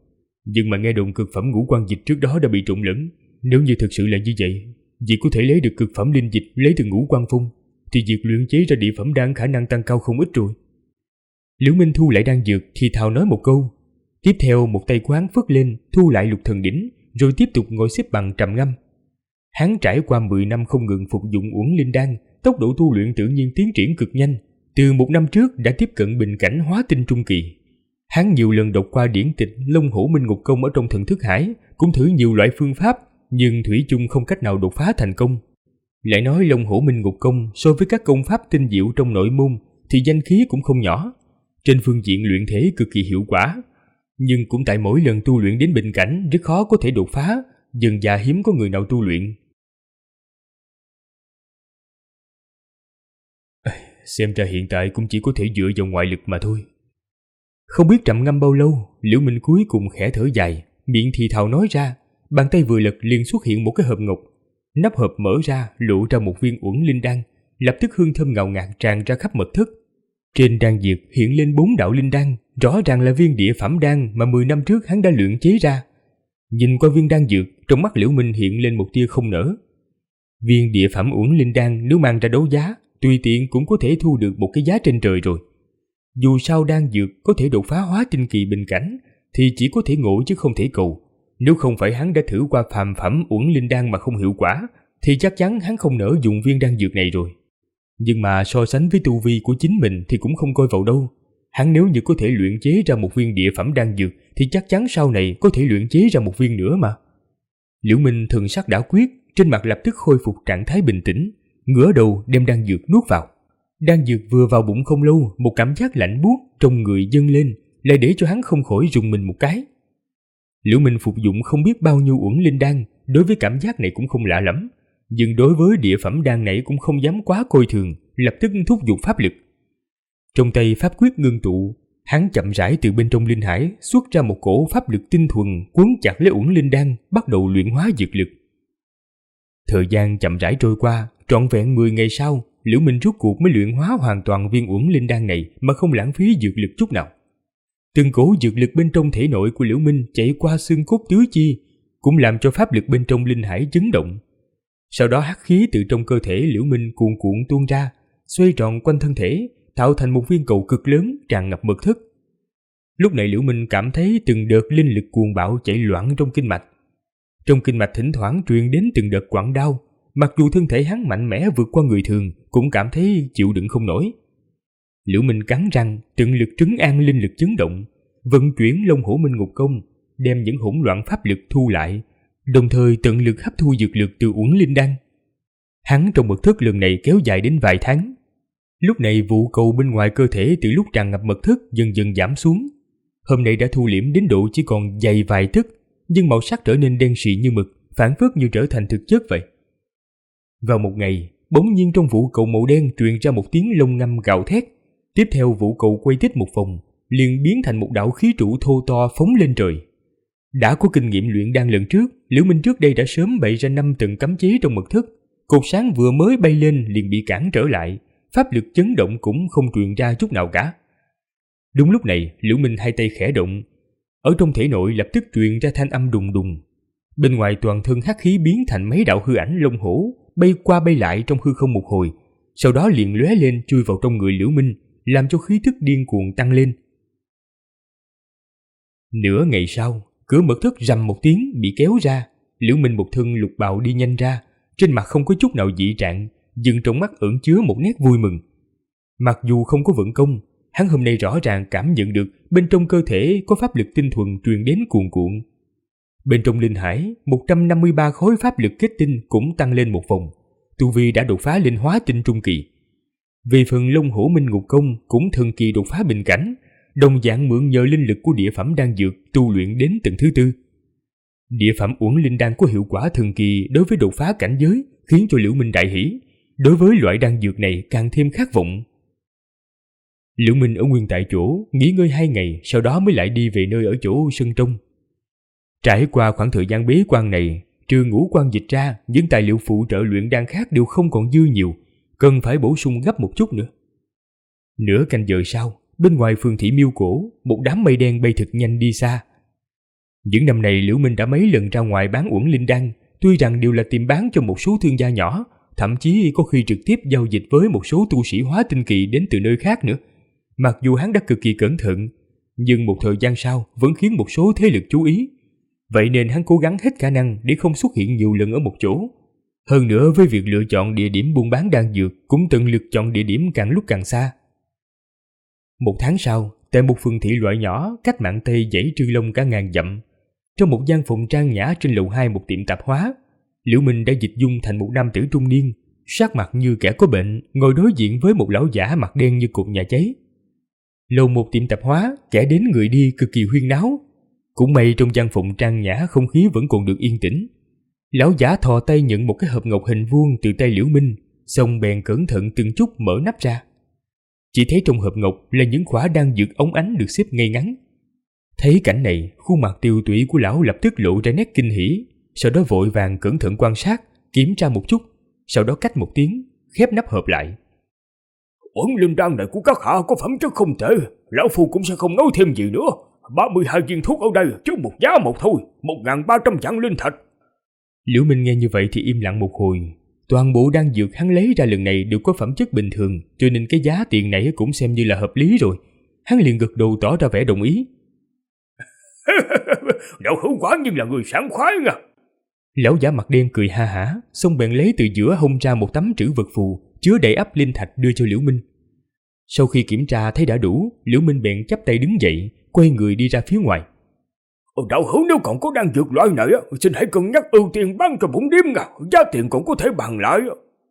Nhưng mà nghe đồn cực phẩm ngũ quan dịch trước đó đã bị trộn lẫn. Nếu như thực sự là như vậy, việc có thể lấy được cực phẩm linh dịch lấy từ ngũ quan phong, thì việc luyện chế ra địa phẩm đan khả năng tăng cao không ít rồi. Liễu Minh thu lại đan dược thì thào nói một câu. Tiếp theo một tay của hắn phất lên thu lại lục thần đỉnh, rồi tiếp tục ngồi xếp bằng trầm ngâm. Hắn trải qua 10 năm không ngừng phục dụng uẩn linh đan, tốc độ tu luyện tự nhiên tiến triển cực nhanh, từ 1 năm trước đã tiếp cận bình cảnh hóa tinh trung kỳ. Hắn nhiều lần đọc qua điển tịch Long Hổ Minh Ngục Công ở trong Thần Thức Hải, cũng thử nhiều loại phương pháp, nhưng thủy chung không cách nào đột phá thành công. Lại nói Long Hổ Minh Ngục Công so với các công pháp tinh diệu trong nội môn thì danh khí cũng không nhỏ, trên phương diện luyện thể cực kỳ hiệu quả, nhưng cũng tại mỗi lần tu luyện đến bình cảnh rất khó có thể đột phá, dần dà hiếm có người nào tu luyện. Xem ra hiện tại cũng chỉ có thể dựa vào ngoại lực mà thôi. Không biết trầm ngâm bao lâu, Liễu Minh cuối cùng khẽ thở dài, miệng thì thào nói ra, bàn tay vừa lật liền xuất hiện một cái hộp ngọc. Nắp hộp mở ra, lộ ra một viên uẩn linh đan, lập tức hương thơm ngào ngạt tràn ra khắp mật thất. Trên đan dược hiện lên 4 đạo linh đan, rõ ràng là viên địa phẩm đan mà 10 năm trước hắn đã luyện chế ra. Nhìn qua viên đan dược, trong mắt Liễu Minh hiện lên một tia không nỡ. Viên địa phẩm uẩn linh đan nếu mang ra đấu giá, tùy tiện cũng có thể thu được một cái giá trên trời rồi. Dù sao đan dược có thể đột phá hóa tinh kỳ bình cảnh thì chỉ có thể ngộ chứ không thể cầu. Nếu không phải hắn đã thử qua phàm phẩm uẩn linh đan mà không hiệu quả, thì chắc chắn hắn không nỡ dùng viên đan dược này rồi. Nhưng mà so sánh với tu vi của chính mình thì cũng không coi vào đâu. Hắn nếu như có thể luyện chế ra một viên địa phẩm đan dược thì chắc chắn sau này có thể luyện chế ra một viên nữa mà. Liễu Minh thần sắc đã quyết, trên mặt lập tức khôi phục trạng thái bình tĩnh, ngửa đầu đem đan dược nuốt vào. Đan dược vừa vào bụng không lâu, một cảm giác lạnh buốt trong người dâng lên, lại để cho hắn không khỏi rùng mình một cái. Liễu Minh phục dụng không biết bao nhiêu uẩn linh đan, đối với cảm giác này cũng không lạ lắm, nhưng đối với địa phẩm đan này cũng không dám quá coi thường, lập tức thúc giục pháp lực. Trong tay pháp quyết ngưng tụ, hắn chậm rãi từ bên trong linh hải xuất ra một cổ pháp lực tinh thuần quấn chặt lấy uẩn linh đan, bắt đầu luyện hóa dược lực. Thời gian chậm rãi trôi qua, trọn vẹn 10 ngày sau, Liễu Minh rốt cuộc mới luyện hóa hoàn toàn viên uẩn linh đan này mà không lãng phí dược lực chút nào. Từng cổ dược lực bên trong thể nội của Liễu Minh chạy qua xương cốt tứ chi, cũng làm cho pháp lực bên trong linh hải chấn động. Sau đó hắc khí từ trong cơ thể Liễu Minh cuồn cuộn tuôn ra, xoay tròn quanh thân thể, tạo thành một viên cầu cực lớn tràn ngập mật thất. Lúc này Liễu Minh cảm thấy từng đợt linh lực cuồng bạo chạy loạn trong kinh mạch. Trong kinh mạch thỉnh thoảng truyền đến từng đợt quặn đau, mặc dù thân thể hắn mạnh mẽ vượt qua người thường, cũng cảm thấy chịu đựng không nổi. Liễu Minh cắn răng, tận lực trấn an linh lực chấn động, vận chuyển Long Hổ Minh Ngục Công, đem những hỗn loạn pháp lực thu lại, đồng thời tận lực hấp thu dược lực từ uẩn linh đan. Hắn trong mật thất lần này kéo dài đến vài tháng. Lúc này vụ cầu bên ngoài cơ thể từ lúc tràn ngập mật thất dần dần giảm xuống. Hôm nay đã thu liễm đến độ chỉ còn dày vài tấc, nhưng màu sắc trở nên đen sì như mực, phản phất như trở thành thực chất vậy. Vào một ngày, bỗng nhiên trong vụ cầu màu đen truyền ra một tiếng lông ngâm gào thét. Tiếp theo vụ cầu quay tít một vòng, liền biến thành một đạo khí trụ thô to phóng lên trời. Đã có kinh nghiệm luyện đan lần trước, Liễu Minh trước đây đã sớm bày ra 5 tầng cấm chế trong mật thất. Cột sáng vừa mới bay lên liền bị cản trở lại, pháp lực chấn động cũng không truyền ra chút nào cả. Đúng lúc này, Liễu Minh hai tay khẽ động, ở trong thể nội lập tức truyền ra thanh âm đùng đùng. Bên ngoài toàn thân hắc khí biến thành mấy đạo hư ảnh long hổ, bay qua bay lại trong hư không một hồi, sau đó liền lóe lên chui vào trong người Liễu Minh, làm cho khí tức điên cuồng tăng lên. Nửa ngày sau, cửa mật thất rầm một tiếng bị kéo ra, Liễu Minh một thân lục bào đi nhanh ra, trên mặt không có chút nào dị trạng, nhưng trong mắt ẩn chứa một nét vui mừng. Mặc dù không có vận công, hắn hôm nay rõ ràng cảm nhận được bên trong cơ thể có pháp lực tinh thuần truyền đến cuồn cuộn. Bên trong linh hải, 153 khối pháp lực kết tinh cũng tăng lên một vòng, tu vi đã đột phá lên hóa tinh trung kỳ. Về phần Long Hổ Minh Ngục Công cũng thần kỳ đột phá bình cảnh, đồng dạng mượn nhờ linh lực của địa phẩm đan dược tu luyện đến tầng thứ 4. Địa phẩm uẩn linh đan có hiệu quả thần kỳ đối với đột phá cảnh giới, khiến cho Liễu Minh đại hỉ. Đối với loại đan dược này càng thêm khát vọng. Liễu Minh ở nguyên tại chỗ nghỉ ngơi 2 ngày, sau đó mới lại đi về nơi ở chỗ sân trong. Trải qua khoảng thời gian bế quan này, trừ ngũ quan dịch ra, những tài liệu phụ trợ luyện đan khác đều không còn dư nhiều, cần phải bổ sung gấp một chút nữa. Nửa canh giờ sau, bên ngoài phường thị Miêu Cổ, một đám mây đen bay thật nhanh đi xa. Những năm này Liễu Minh đã mấy lần ra ngoài bán uẩn linh đan, tuy rằng đều là tìm bán cho một số thương gia nhỏ, thậm chí có khi trực tiếp giao dịch với một số tu sĩ hóa tinh kỳ đến từ nơi khác nữa. Mặc dù hắn đã cực kỳ cẩn thận, nhưng một thời gian sau vẫn khiến một số thế lực chú ý. Vậy nên hắn cố gắng hết khả năng để không xuất hiện nhiều lần ở một chỗ. Hơn nữa với việc lựa chọn địa điểm buôn bán đan dược cũng tận lực chọn địa điểm càng lúc càng xa. Một tháng sau, tại một phường thị loại nhỏ cách mạn Tây dãy Trư Long cả ngàn dặm, trong một gian phòng trang nhã trên lầu 2 một tiệm tạp hóa, Liễu Minh đã dịch dung thành một nam tử trung niên, sắc mặt như kẻ có bệnh, ngồi đối diện với một lão giả mặt đen như cột nhà cháy. Lầu một tiệm tạp hóa, kẻ đến người đi cực kỳ huyên náo. Cũng may trong gian phòng trang nhã không khí vẫn còn được yên tĩnh. Lão giả thò tay nhận một cái hộp ngọc hình vuông từ tay Liễu Minh, xong bèn cẩn thận từng chút mở nắp ra. Chỉ thấy trong hộp ngọc là những khỏa đan dược óng ánh được xếp ngay ngắn. Thấy cảnh này, khuôn mặt tiều tụy của lão lập tức lộ ra nét kinh hỉ, sau đó vội vàng cẩn thận quan sát, kiểm tra một chút, sau đó cách một tiếng, khép nắp hộp lại. Uẩn linh đan này của các hạ có phẩm chất không tệ, lão phu cũng sẽ không nói thêm gì nữa. 32 viên thuốc ở đây chứ một giá một thôi, 1.300 vạn linh thạch. Liễu Minh nghe như vậy thì im lặng một hồi. Toàn bộ đan dược hắn lấy ra lần này đều có phẩm chất bình thường, cho nên cái giá tiền này cũng xem như là hợp lý rồi. Hắn liền gật đầu tỏ ra vẻ đồng ý. Đạo hữu quả nhiên là người sảng khoái nha. Lão giả mặt đen cười ha hả, xong bèn lấy từ giữa hông ra một tấm trữ vật phù chứa đầy ắp linh thạch đưa cho Liễu Minh. Sau khi kiểm tra thấy đã đủ, Liễu Minh bèn chắp tay đứng dậy, quay người đi ra phía ngoài. Đạo hữu nếu còn có đan dược loại này, xin hãy cân nhắc ưu tiên bán cho bổn điếm nha, giá tiền còn có thể bàn lại.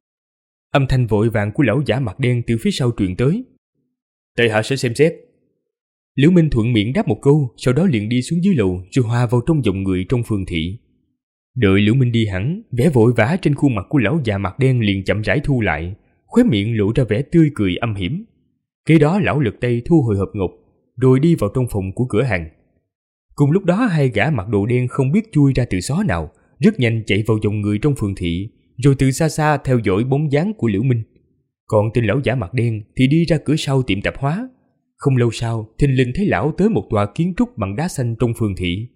Âm thanh vội vàng của lão giả mặt đen từ phía sau truyền tới. Tại hạ sẽ xem xét. Liễu Minh thuận miệng đáp một câu, sau đó liền đi xuống dưới lầu rồi hòa vào trong dòng người trong phường thị. Đợi Liễu Minh đi hẳn, vẻ vội vã trên khuôn mặt của lão già mặt đen liền chậm rãi thu lại, khóe miệng lộ ra vẻ tươi cười âm hiểm. Kế đó lão lật tay thu hồi hộp ngọc, rồi đi vào trong phòng của cửa hàng. Cùng lúc đó hai gã mặc đồ đen không biết chui ra từ xó nào, rất nhanh chạy vào dòng người trong phường thị, rồi từ xa xa theo dõi bóng dáng của Liễu Minh. Còn tên lão giả mặt đen thì đi ra cửa sau tiệm tạp hóa. Không lâu sau, thình lình thấy lão tới một tòa kiến trúc bằng đá xanh trong phường thị.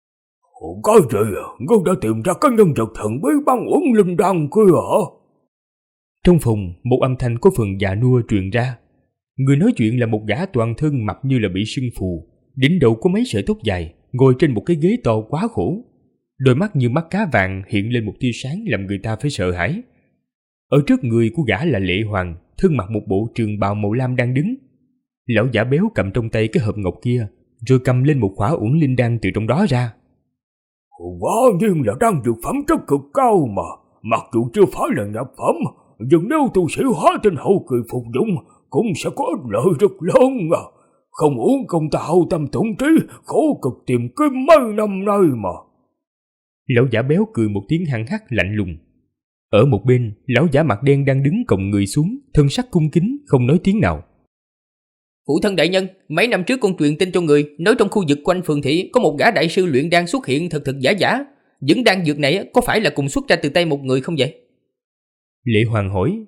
Có gì à? Ngươi đã tìm ra cái nhân vật thần bí bán uẩn linh đan kia hả? Trong phòng, một âm thanh có phần già nua truyền ra. Người nói chuyện là một gã toàn thân mập như là bị sưng phù, đỉnh đầu có mấy sợi tóc dài, ngồi trên một cái ghế to quá khổ. Đôi mắt như mắt cá vàng hiện lên một tia sáng làm người ta phải sợ hãi. Ở trước người của gã là Lệ Hoàng, thân mặc một bộ trường bào màu lam đang đứng. Lão giả béo cầm trong tay cái hộp ngọc kia, rồi cầm lên một khỏa uẩn linh đan từ trong đó ra. Quả nhiên là đan dược phẩm chất cực cao mà, mặc dù chưa phải là nhập phẩm, nhưng nếu tu sĩ hóa tinh hậu kỳ phục dụng cũng sẽ có ích lợi rất lớn à. Không uổng công ta hao tâm tổn trí, khổ cực tìm kiếm mấy năm nay mà. Lão giả béo cười một tiếng hăng hắc lạnh lùng. Ở một bên, lão giả mặt đen đang đứng còng người xuống, thân sắc cung kính, không nói tiếng nào. Phụ thân đại nhân, mấy năm trước con truyền tin cho người, nói trong khu vực quanh phường thị có một gã đại sư luyện đan xuất hiện thật giả giả. Những đan dược này có phải là cùng xuất ra từ tay một người không vậy? Lệ Hoàng hỏi.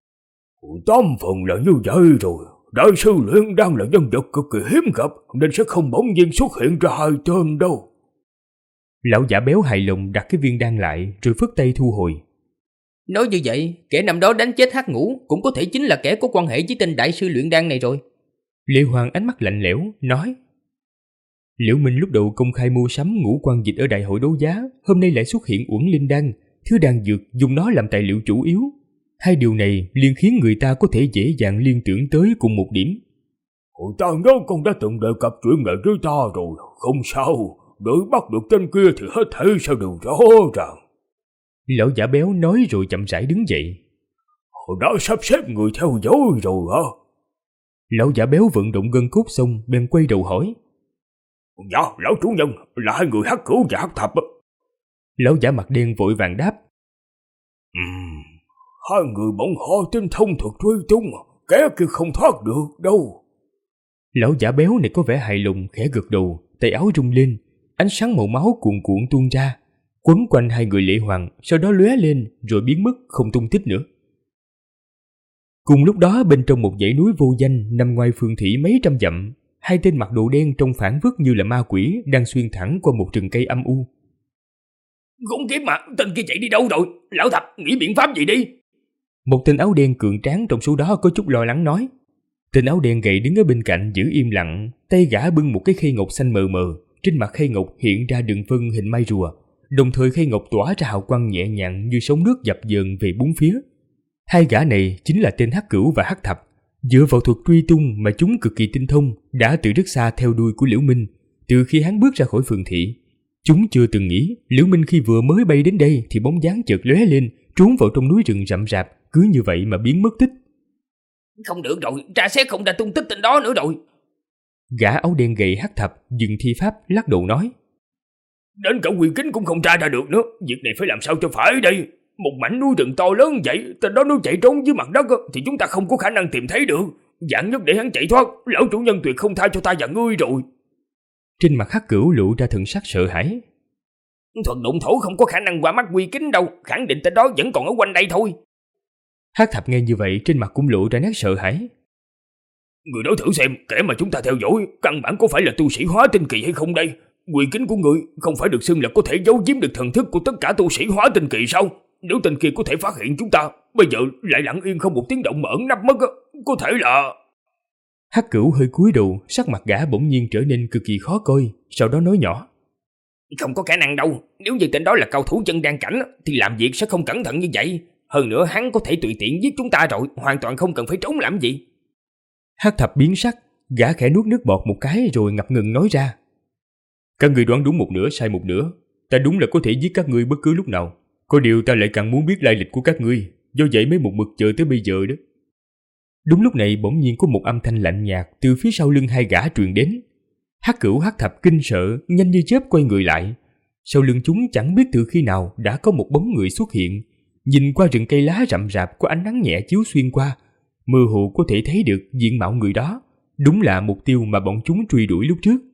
Tám phần là như vậy rồi. Đại sư luyện đan là nhân vật cực kỳ hiếm gặp, nên sẽ không bỗng nhiên xuất hiện ra hai tên đâu. Lão giả béo hài lòng đặt cái viên đan lại rồi phất tay thu hồi. Nói như vậy, kẻ năm đó đánh chết Hắc Ngũ cũng có thể chính là kẻ có quan hệ với tên đại sư luyện đan này rồi. Lệ Hoàng ánh mắt lạnh lẽo, nói. Liễu Minh lúc đầu công khai mua sắm ngũ quan dịch ở đại hội đấu giá, hôm nay lại xuất hiện uẩn linh đan, thứ đan dược dùng nó làm tài liệu chủ yếu. Hai điều này liền khiến người ta có thể dễ dàng liên tưởng tới cùng một điểm. Ta nhớ con đã từng đề cập chuyện này với ta rồi, không sao, đợi bắt được tên kia thì hết thảy sẽ đều rõ ràng. Lão giả béo nói rồi chậm rãi đứng dậy. Đã sắp xếp người theo dõi rồi hả? Lão giả béo vận động gân cốt xong bèn quay đầu hỏi. Dạ, lão chủ nhân, là hai người Hắc Cửu và Hắc Thập. Lão giả mặt đen vội vàng đáp. Hai người bọn họ tinh thông thuật truy tung, kẻ kia không thoát được đâu. Lão giả béo này có vẻ hài lòng, khẽ gật đầu, tay áo rung lên, ánh sáng màu máu cuồn cuộn tuôn ra, quấn quanh hai người Lệ Hoàng, sau đó lóe lên rồi biến mất không tung tích nữa. Cùng lúc đó bên trong một dãy núi vô danh nằm ngoài phường thị mấy trăm dặm, Hai tên mặc đồ đen trông phảng phất như là ma quỷ đang xuyên thẳng qua một rừng cây âm u. Khốn kiếp mà, tên kia chạy đi đâu rồi? Lão Thập, nghĩ biện pháp gì đi. Một tên áo đen cường tráng trong số đó có chút lo lắng nói. Tên áo đen gầy đứng ở bên cạnh giữ im lặng, tay gã bưng một cái khay ngọc xanh mờ mờ, trên mặt khay ngọc hiện ra đường vân hình mai rùa, đồng thời khay ngọc tỏa ra hào quang nhẹ nhàng như sóng nước dập dờn về bốn phía. Hai gã này chính là tên Hắc Cửu và Hắc Thập. Dựa vào thuật truy tung mà chúng cực kỳ tinh thông, đã từ rất xa theo đuôi của Liễu Minh từ khi hắn bước ra khỏi phường thị. Chúng chưa từng nghĩ Liễu Minh khi vừa mới bay đến đây thì bóng dáng chợt lóe lên, trốn vào trong núi rừng rậm rạp, cứ như vậy mà biến mất tích. Không được rồi, tra xét không ra tung tích tên đó nữa rồi. Gã áo đen gầy Hắc Thập dừng thi pháp lắc đầu nói. Đến cả quy kính cũng không tra ra được nữa, việc này phải làm sao cho phải đây. Một mảnh núi rừng to lớn vậy, tên đó nếu chạy trốn dưới mặt đất thì chúng ta không có khả năng tìm thấy được. Vạn nhất để hắn chạy thoát, lão chủ nhân tuyệt không tha cho ta và ngươi rồi. Trên mặt Hắc Cửu lộ ra thần sắc sợ hãi. Thuật động thổ không có khả năng qua mắt quy kính đâu, khẳng định tên đó vẫn còn ở quanh đây thôi. Hắc Thập nghe như vậy trên mặt cũng lộ ra nét sợ hãi. Người nói thử xem, kẻ mà chúng ta theo dõi căn bản có phải là tu sĩ hóa tinh kỳ hay không đây? Quy kính của ngươi không phải được xưng là có thể giấu giếm được thần thức của tất cả tu sĩ hóa tinh kỳ sao? Nếu tên kia có thể phát hiện chúng ta, bây giờ lại lặng yên không một tiếng động mà ẩn nấp mất, có thể là... Hắc Cửu hơi cúi đầu, sắc mặt gã bỗng nhiên trở nên cực kỳ khó coi, sau đó nói nhỏ. Không có khả năng đâu, nếu như tên đó là cao thủ chân đan cảnh thì làm việc sẽ không cẩn thận như vậy. Hơn nữa hắn có thể tùy tiện giết chúng ta rồi, hoàn toàn không cần phải trốn làm gì. Hắc Thập biến sắc, gã khẽ nuốt nước bọt một cái rồi ngập ngừng nói ra. Các người đoán đúng một nửa sai một nửa, ta đúng là có thể giết các ngươi bất cứ lúc nào. Có điều ta lại càng muốn biết lai lịch của các ngươi, do vậy mới một mực chờ tới bây giờ đó. Đúng lúc này bỗng nhiên có một âm thanh lạnh nhạt từ phía sau lưng hai gã truyền đến. Hắc Cửu Hắc Thập kinh sợ, nhanh như chớp quay người lại. Sau lưng chúng chẳng biết từ khi nào đã có một bóng người xuất hiện. Nhìn qua rừng cây lá rậm rạp có ánh nắng nhẹ chiếu xuyên qua, mơ hồ có thể thấy được diện mạo người đó. Đúng là mục tiêu mà bọn chúng truy đuổi lúc trước.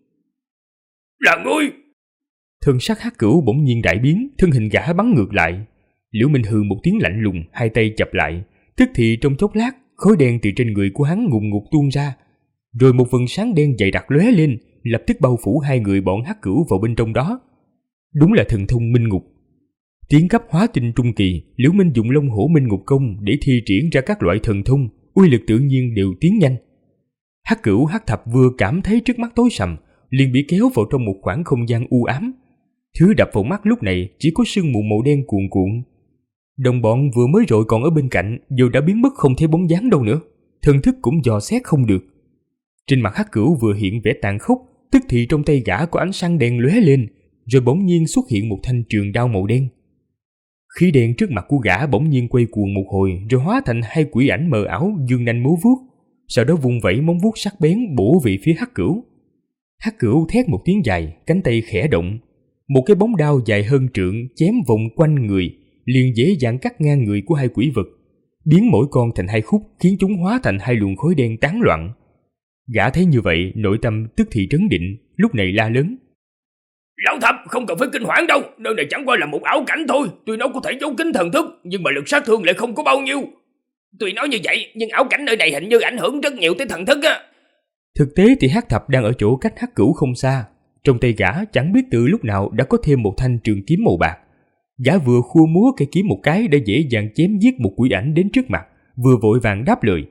Là ngươi! Thân sắc Hắc Cửu bỗng nhiên đại biến, thân hình gã bắn ngược lại. Liễu Minh hừ một tiếng lạnh lùng, hai tay chập lại, tức thì trong chốc lát, khói đen từ trên người của hắn ngùn ngụt tuôn ra, rồi một vầng sáng đen dày đặc lóe lên, lập tức bao phủ hai người bọn Hắc Cửu vào bên trong đó. Đúng là thần thông minh ngục. Tiến cấp hóa tinh trung kỳ, Liễu Minh dùng Long Hổ Minh Ngục Công để thi triển ra các loại thần thông, uy lực tự nhiên đều tiến nhanh. Hắc Cửu Hắc Thập vừa cảm thấy trước mắt tối sầm, liền bị kéo vào trong một khoảng không gian u ám. Thứ đập vào mắt lúc này chỉ có sương mù màu đen cuồn cuộn. Đồng bọn vừa mới rồi còn ở bên cạnh, giờ đã biến mất không thấy bóng dáng đâu nữa, thần thức cũng dò xét không được. Trên mặt Hắc Cửu vừa hiện vẻ tàn khốc, tức thì trong tay gã có ánh sáng đen lóe lên, rồi bỗng nhiên xuất hiện một thanh trường đao màu đen. Khí đen trước mặt của gã bỗng nhiên quay cuồng một hồi, rồi hóa thành hai quỷ ảnh mờ ảo dương nanh múa vuốt, sau đó vung vẩy móng vuốt sắc bén bổ về phía Hắc Cửu. Hắc Cửu thét một tiếng dài, cánh tay khẽ động, một cái bóng đao dài hơn trượng chém vòng quanh người, liền dễ dàng cắt ngang người của hai quỷ vật, biến mỗi con thành hai khúc, khiến chúng hóa thành hai luồng khói đen tán loạn. Gã thấy như vậy, nội tâm tức thì trấn định, lúc này la lớn. Lão Thập, không cần phải kinh hoảng đâu, nơi này chẳng qua là một ảo cảnh thôi, tuy nó có thể giấu kín thần thức, nhưng mà lực sát thương lại không có bao nhiêu. Tuy nói như vậy, nhưng ảo cảnh nơi này hình như ảnh hưởng rất nhiều tới thần thức á. Thực tế thì Hắc Thập đang ở chỗ cách Hắc Cửu không xa, trong tay gã chẳng biết từ lúc nào đã có thêm một thanh trường kiếm màu bạc. Gã vừa khua múa cây kiếm một cái đã dễ dàng chém giết một quỷ ảnh đến trước mặt, vừa vội vàng đáp lời.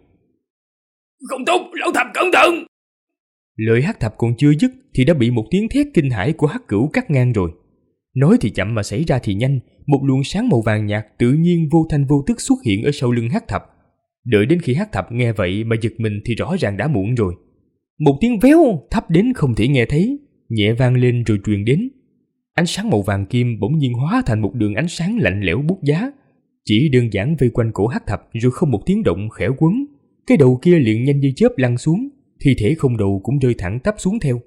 Không tốt, Lão Thập cẩn thận! Lời Hắc Thập còn chưa dứt thì đã bị một tiếng thét kinh hãi của Hắc Cửu cắt ngang rồi. Nói thì chậm mà xảy ra thì nhanh, một luồng sáng màu vàng nhạt tự nhiên vô thanh vô tức xuất hiện ở sau lưng Hắc Thập. Đợi đến khi Hắc Thập nghe vậy mà giật mình thì rõ ràng đã muộn rồi. Một tiếng véo thấp đến không thể nghe thấy, nhẹ vang lên rồi truyền đến. Ánh sáng màu vàng kim bỗng nhiên hóa thành một đường ánh sáng lạnh lẽo buốt giá, chỉ đơn giản vây quanh cổ Hắc Thập rồi không một tiếng động khẽ quấn. Cái đầu kia liền nhanh như chớp lăn xuống, thi thể không đầu cũng rơi thẳng tắp xuống theo.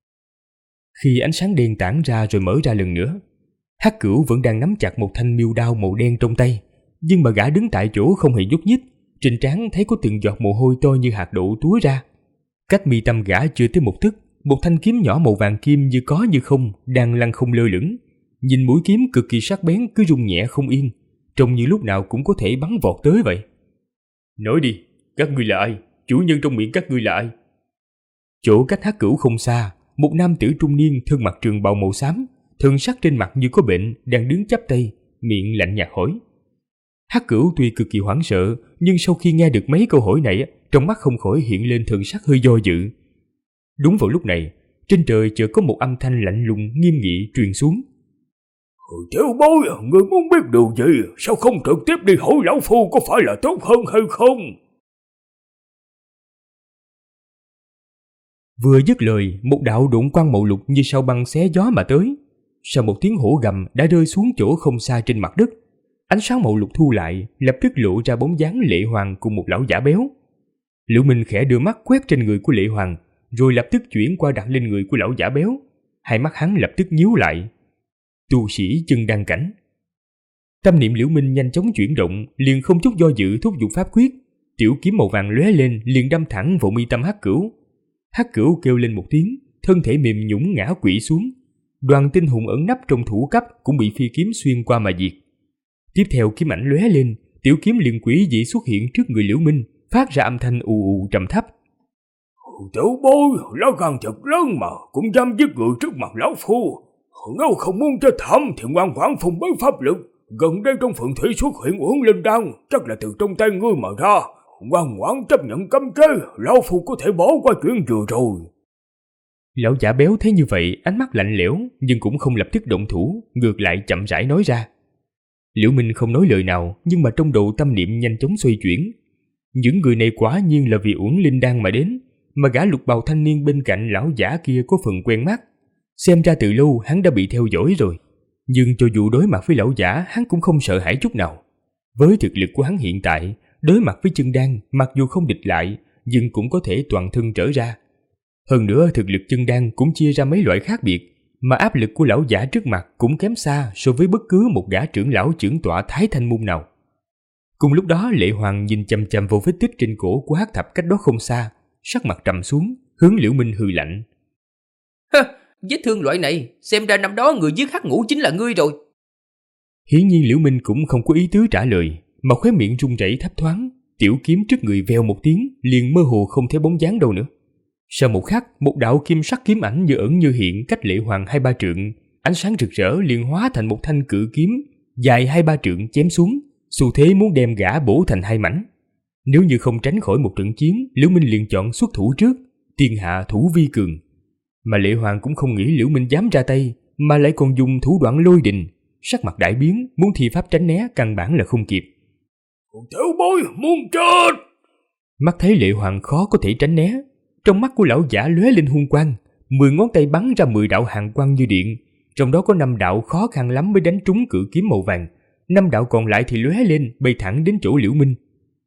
Khi ánh sáng đen tản ra rồi mở ra lần nữa, Hắc Cửu vẫn đang nắm chặt một thanh miêu đao màu đen trong tay, nhưng mà gã đứng tại chỗ không hề nhúc nhích, trên trán thấy có từng giọt mồ hôi to như hạt đậu túa ra. Cách mi tâm gã chưa tới một tấc, một thanh kiếm nhỏ màu vàng kim như có như không đang lăn không lơ lửng. Nhìn mũi kiếm cực kỳ sắc bén cứ rung nhẹ không yên, trông như lúc nào cũng có thể bắn vọt tới vậy. Nói đi, các ngươi là ai? Chủ nhân trong miệng các ngươi là ai? Chỗ cách Hắc Cửu không xa, một nam tử trung niên thân mặc trường bào màu xám, thần sắc trên mặt như có bệnh, đang đứng chắp tay, miệng lạnh nhạt hỏi. Hắc Cửu tuy cực kỳ hoảng sợ, nhưng sau khi nghe được mấy câu hỏi này, trong mắt không khỏi hiện lên thần sắc hơi do dự. Đúng vào lúc này, trên trời chợt có một âm thanh lạnh lùng nghiêm nghị truyền xuống. Tiểu bối, người muốn biết điều gì? Sao không trực tiếp đi hỏi lão phu có phải là tốt hơn hay không? Vừa dứt lời, một đạo độn quang mậu lục như sao băng xé gió mà tới. Sau một tiếng hổ gầm đã rơi xuống chỗ không xa trên mặt đất. Ánh sáng mậu lục thu lại, lập tức lộ ra bóng dáng Lệ Hoàng cùng một lão giả béo. Liễu Minh khẽ đưa mắt quét trên người của Lệ Hoàng, rồi lập tức chuyển qua đặt lên người của lão giả béo. Hai mắt hắn lập tức nhíu lại. Tu sĩ chân đăng cảnh. Tâm niệm Liễu Minh nhanh chóng chuyển động, liền không chút do dự thúc giục pháp quyết. Tiểu kiếm màu vàng lóe lên, liền đâm thẳng vào mi tâm Hắc Cửu. Hắc Cửu kêu lên một tiếng, thân thể mềm nhũn ngã quỵ xuống. Đoàn tinh hùng ẩn nấp trong thủ cấp cũng bị phi kiếm xuyên qua mà diệt. Tiếp theo kiếm ảnh lóe lên, tiểu kiếm liền quỷ dị xuất hiện trước người Liễu Minh, phát ra âm thanh ù ù trầm thấp. Tiểu bối, lá gan thật lớn mà cũng dám giết người trước mặt lão phu. Nếu không muốn chết thảm thì ngoan ngoãn phùng bấy pháp lực. Gần đây trong phượng thủy xuất hiện uổng linh đan, chắc là từ trong tay ngươi mà ra. Ngoan ngoãn chấp nhận cấm chế, lão phu có thể bỏ qua chuyện vừa rồi. Lão giả béo thấy như vậy, ánh mắt lạnh lẽo, nhưng cũng không lập tức động thủ, ngược lại chậm rãi nói ra. Liễu Minh không nói lời nào, nhưng mà trong đầu tâm niệm nhanh chóng xoay chuyển. Những người này quả nhiên là vì uổng linh đan mà đến, mà gã lục bào thanh niên bên cạnh lão giả kia có phần quen mắt. Xem ra từ lâu hắn đã bị theo dõi rồi. Nhưng cho dù đối mặt với lão giả, hắn cũng không sợ hãi chút nào. Với thực lực của hắn hiện tại, đối mặt với chân đan, mặc dù không địch lại, nhưng cũng có thể toàn thân trở ra. Hơn nữa thực lực chân đan cũng chia ra mấy loại khác biệt, mà áp lực của lão giả trước mặt cũng kém xa so với bất cứ một gã trưởng lão trưởng tọa Thái Thanh Môn nào. Cùng lúc đó Lệ Hoàng nhìn chằm chằm vào vết tích trên cổ của Hắc Thập cách đó không xa, sắc mặt trầm xuống, hướng Liễu Minh hừ lạnh. Vết thương loại này, xem ra năm đó người giết Hắc Ngũ chính là ngươi rồi. Hiển nhiên Liễu Minh cũng không có ý tứ trả lời, mà khóe miệng run rẩy thấp thoáng, tiểu kiếm trước người vèo một tiếng, liền mơ hồ không thấy bóng dáng đâu nữa. Sau một khắc, một đạo kim sắc kiếm ảnh như ẩn như hiện cách Lệ Hoàng 2-3 trượng, ánh sáng rực rỡ liền hóa thành một thanh cự kiếm dài 2-3 trượng chém xuống, xu thế muốn đem gã bổ thành hai mảnh. Nếu như không tránh khỏi một trận chiến, Liễu Minh liền chọn xuất thủ trước, tiên hạ thủ vi cường. Mà Lệ Hoàng cũng không nghĩ Liễu Minh dám ra tay, mà lại còn dùng thủ đoạn lôi đình, sắc mặt đại biến, muốn thi pháp tránh né căn bản là không kịp. Tiểu bối muốn chết! Mắt thấy Lệ Hoàng khó có thể tránh né, trong mắt của lão giả lóe lên hung quang, 10 ngón tay bắn ra 10 đạo hàn quang như điện, trong đó có 5 đạo khó khăn lắm mới đánh trúng cự kiếm màu vàng, 5 đạo còn lại thì lóe lên bay thẳng đến chỗ Liễu Minh.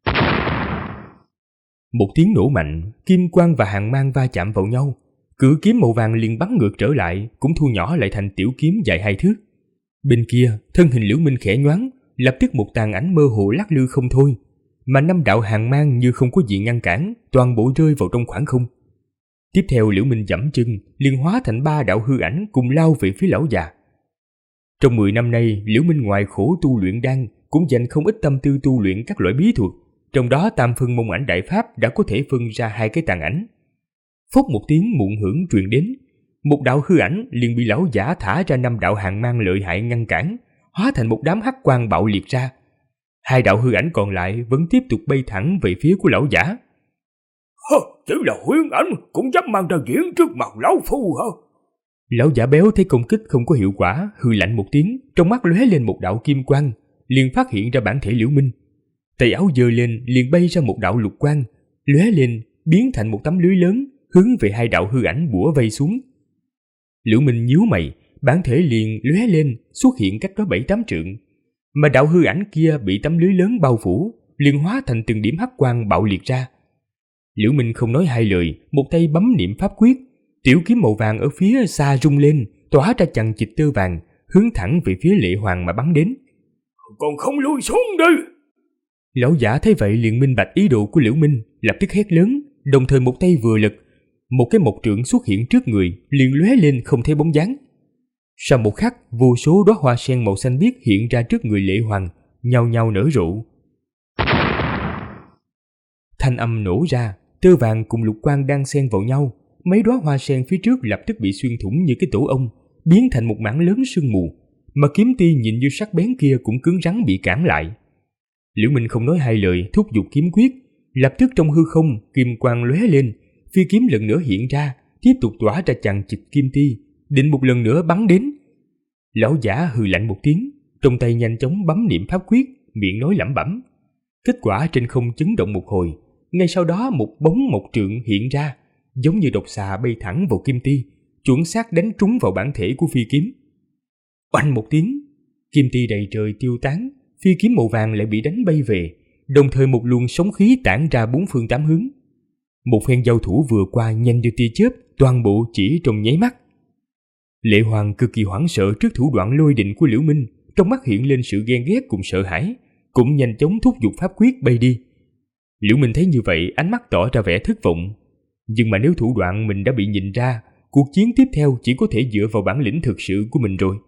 Một tiếng nổ mạnh, kim quang và hàn mang va chạm vào nhau, cự kiếm màu vàng liền bắn ngược trở lại, cũng thu nhỏ lại thành tiểu kiếm dài 2 thước. Bên kia, thân hình Liễu Minh khẽ nhoáng, lập tức một tàn ảnh mơ hồ lắc lư không thôi, mà 5 đạo hàn mang như không có gì ngăn cản, toàn bộ rơi vào trong khoảng không. Tiếp theo Liễu Minh giẫm chân, liền hóa thành 3 đạo hư ảnh cùng lao về phía lão già. Trong 10 năm nay, Liễu Minh ngoài khổ tu luyện đan, cũng dành không ít tâm tư tu luyện các loại bí thuật, trong đó tam phân môn ảnh đại pháp đã có thể phân ra 2 cái tàn ảnh. Phốc một tiếng muộn hưởng truyền đến, một đạo hư ảnh liền bị lão giả thả ra 5 đạo hàn mang lợi hại ngăn cản, hóa thành một đám hắc quang bạo liệt ra. 2 đạo hư ảnh còn lại vẫn tiếp tục bay thẳng về phía của lão giả. Chỉ là huyễn ảnh cũng dám mang ra diễn trước mặt lão phu hả? Lão giả béo thấy công kích không có hiệu quả, hừ lạnh một tiếng, trong mắt lóe lên một đạo kim quang, liền phát hiện ra bản thể Liễu Minh. Tay áo giơ lên, liền bay ra một đạo lục quang, lóe lên biến thành một tấm lưới lớn, hướng về 2 đạo hư ảnh bủa vây xuống. Liễu Minh nhíu mày, bản thể liền lóe lên xuất hiện cách đó 7-8 trượng, mà đạo hư ảnh kia bị tấm lưới lớn bao phủ, liền hóa thành từng điểm hắc quang bạo liệt ra. Liễu Minh không nói hai lời, một tay bấm niệm pháp quyết, tiểu kiếm màu vàng ở phía xa rung lên, tỏa ra chằng chịt tơ vàng, hướng thẳng về phía Lệ Hoàng mà bắn đến. Còn không lui xuống đi! Lão giả thấy vậy liền minh bạch ý đồ của Liễu Minh, lập tức hét lớn, đồng thời một tay vừa lật, một cái mộc trượng xuất hiện trước người, liền lóe lên không thấy bóng dáng. Sau một khắc, vô số đóa hoa sen màu xanh biếc hiện ra trước người Lệ Hoàng, nhao nhao nở rộ. Thanh âm nổ ra, tơ vàng cùng lục quang đang xen vào nhau, mấy đóa hoa sen phía trước lập tức bị xuyên thủng như cái tổ ong, biến thành một mảng lớn sương mù, mà kiếm ti nhìn như sắc bén kia cũng cứng rắn bị cản lại. Liễu Minh không nói hai lời, thúc giục kiếm quyết, lập tức trong hư không kim quang lóe lên, phi kiếm lần nữa hiện ra, tiếp tục tỏa ra chằng chịt kim ti, định một lần nữa bắn đến. Lão giả hừ lạnh một tiếng, trong tay nhanh chóng bấm niệm pháp quyết, miệng nói lẩm bẩm. Kết quả trên không chấn động một hồi, ngay sau đó một bóng một trượng hiện ra, giống như độc xà bay thẳng vào kim ti, chuẩn xác đánh trúng vào bản thể của phi kiếm. Oanh một tiếng, kim ti đầy trời tiêu tán, phi kiếm màu vàng lại bị đánh bay về, đồng thời một luồng sóng khí tản ra bốn phương tám hướng. Một phen giao thủ vừa qua nhanh như tia chớp, toàn bộ chỉ trong nháy mắt. Lệ Hoàng cực kỳ hoảng sợ trước thủ đoạn lôi đình của Liễu Minh, trong mắt hiện lên sự ghen ghét cùng sợ hãi, cũng nhanh chóng thúc giục pháp quyết bay đi. Liễu Minh thấy như vậy, ánh mắt tỏ ra vẻ thất vọng. Nhưng mà nếu thủ đoạn mình đã bị nhìn ra, cuộc chiến tiếp theo chỉ có thể dựa vào bản lĩnh thực sự của mình rồi.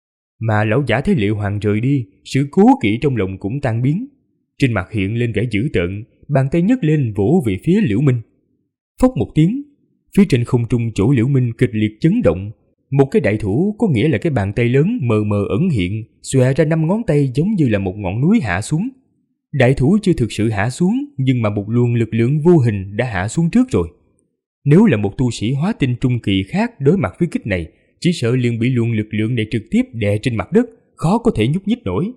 Mà lão giả thấy Lệ Hoàng rời đi, sự cố kỵ trong lòng cũng tan biến. Trên mặt hiện lên vẻ dữ tợn, bàn tay nhấc lên vỗ về phía Liễu Minh. Phốc một tiếng, phía trên không trung chỗ Liễu Minh kịch liệt chấn động. Một cái đại thủ, có nghĩa là cái bàn tay lớn mờ mờ ẩn hiện, xòe ra 5 ngón tay giống như là một ngọn núi hạ xuống. Đại thủ chưa thực sự hạ xuống, nhưng mà một luồng lực lượng vô hình đã hạ xuống trước rồi. Nếu là một tu sĩ hóa tinh trung kỳ khác đối mặt với kích này, chỉ sợ liền bị luồng lực lượng này trực tiếp đè trên mặt đất, khó có thể nhúc nhích nổi.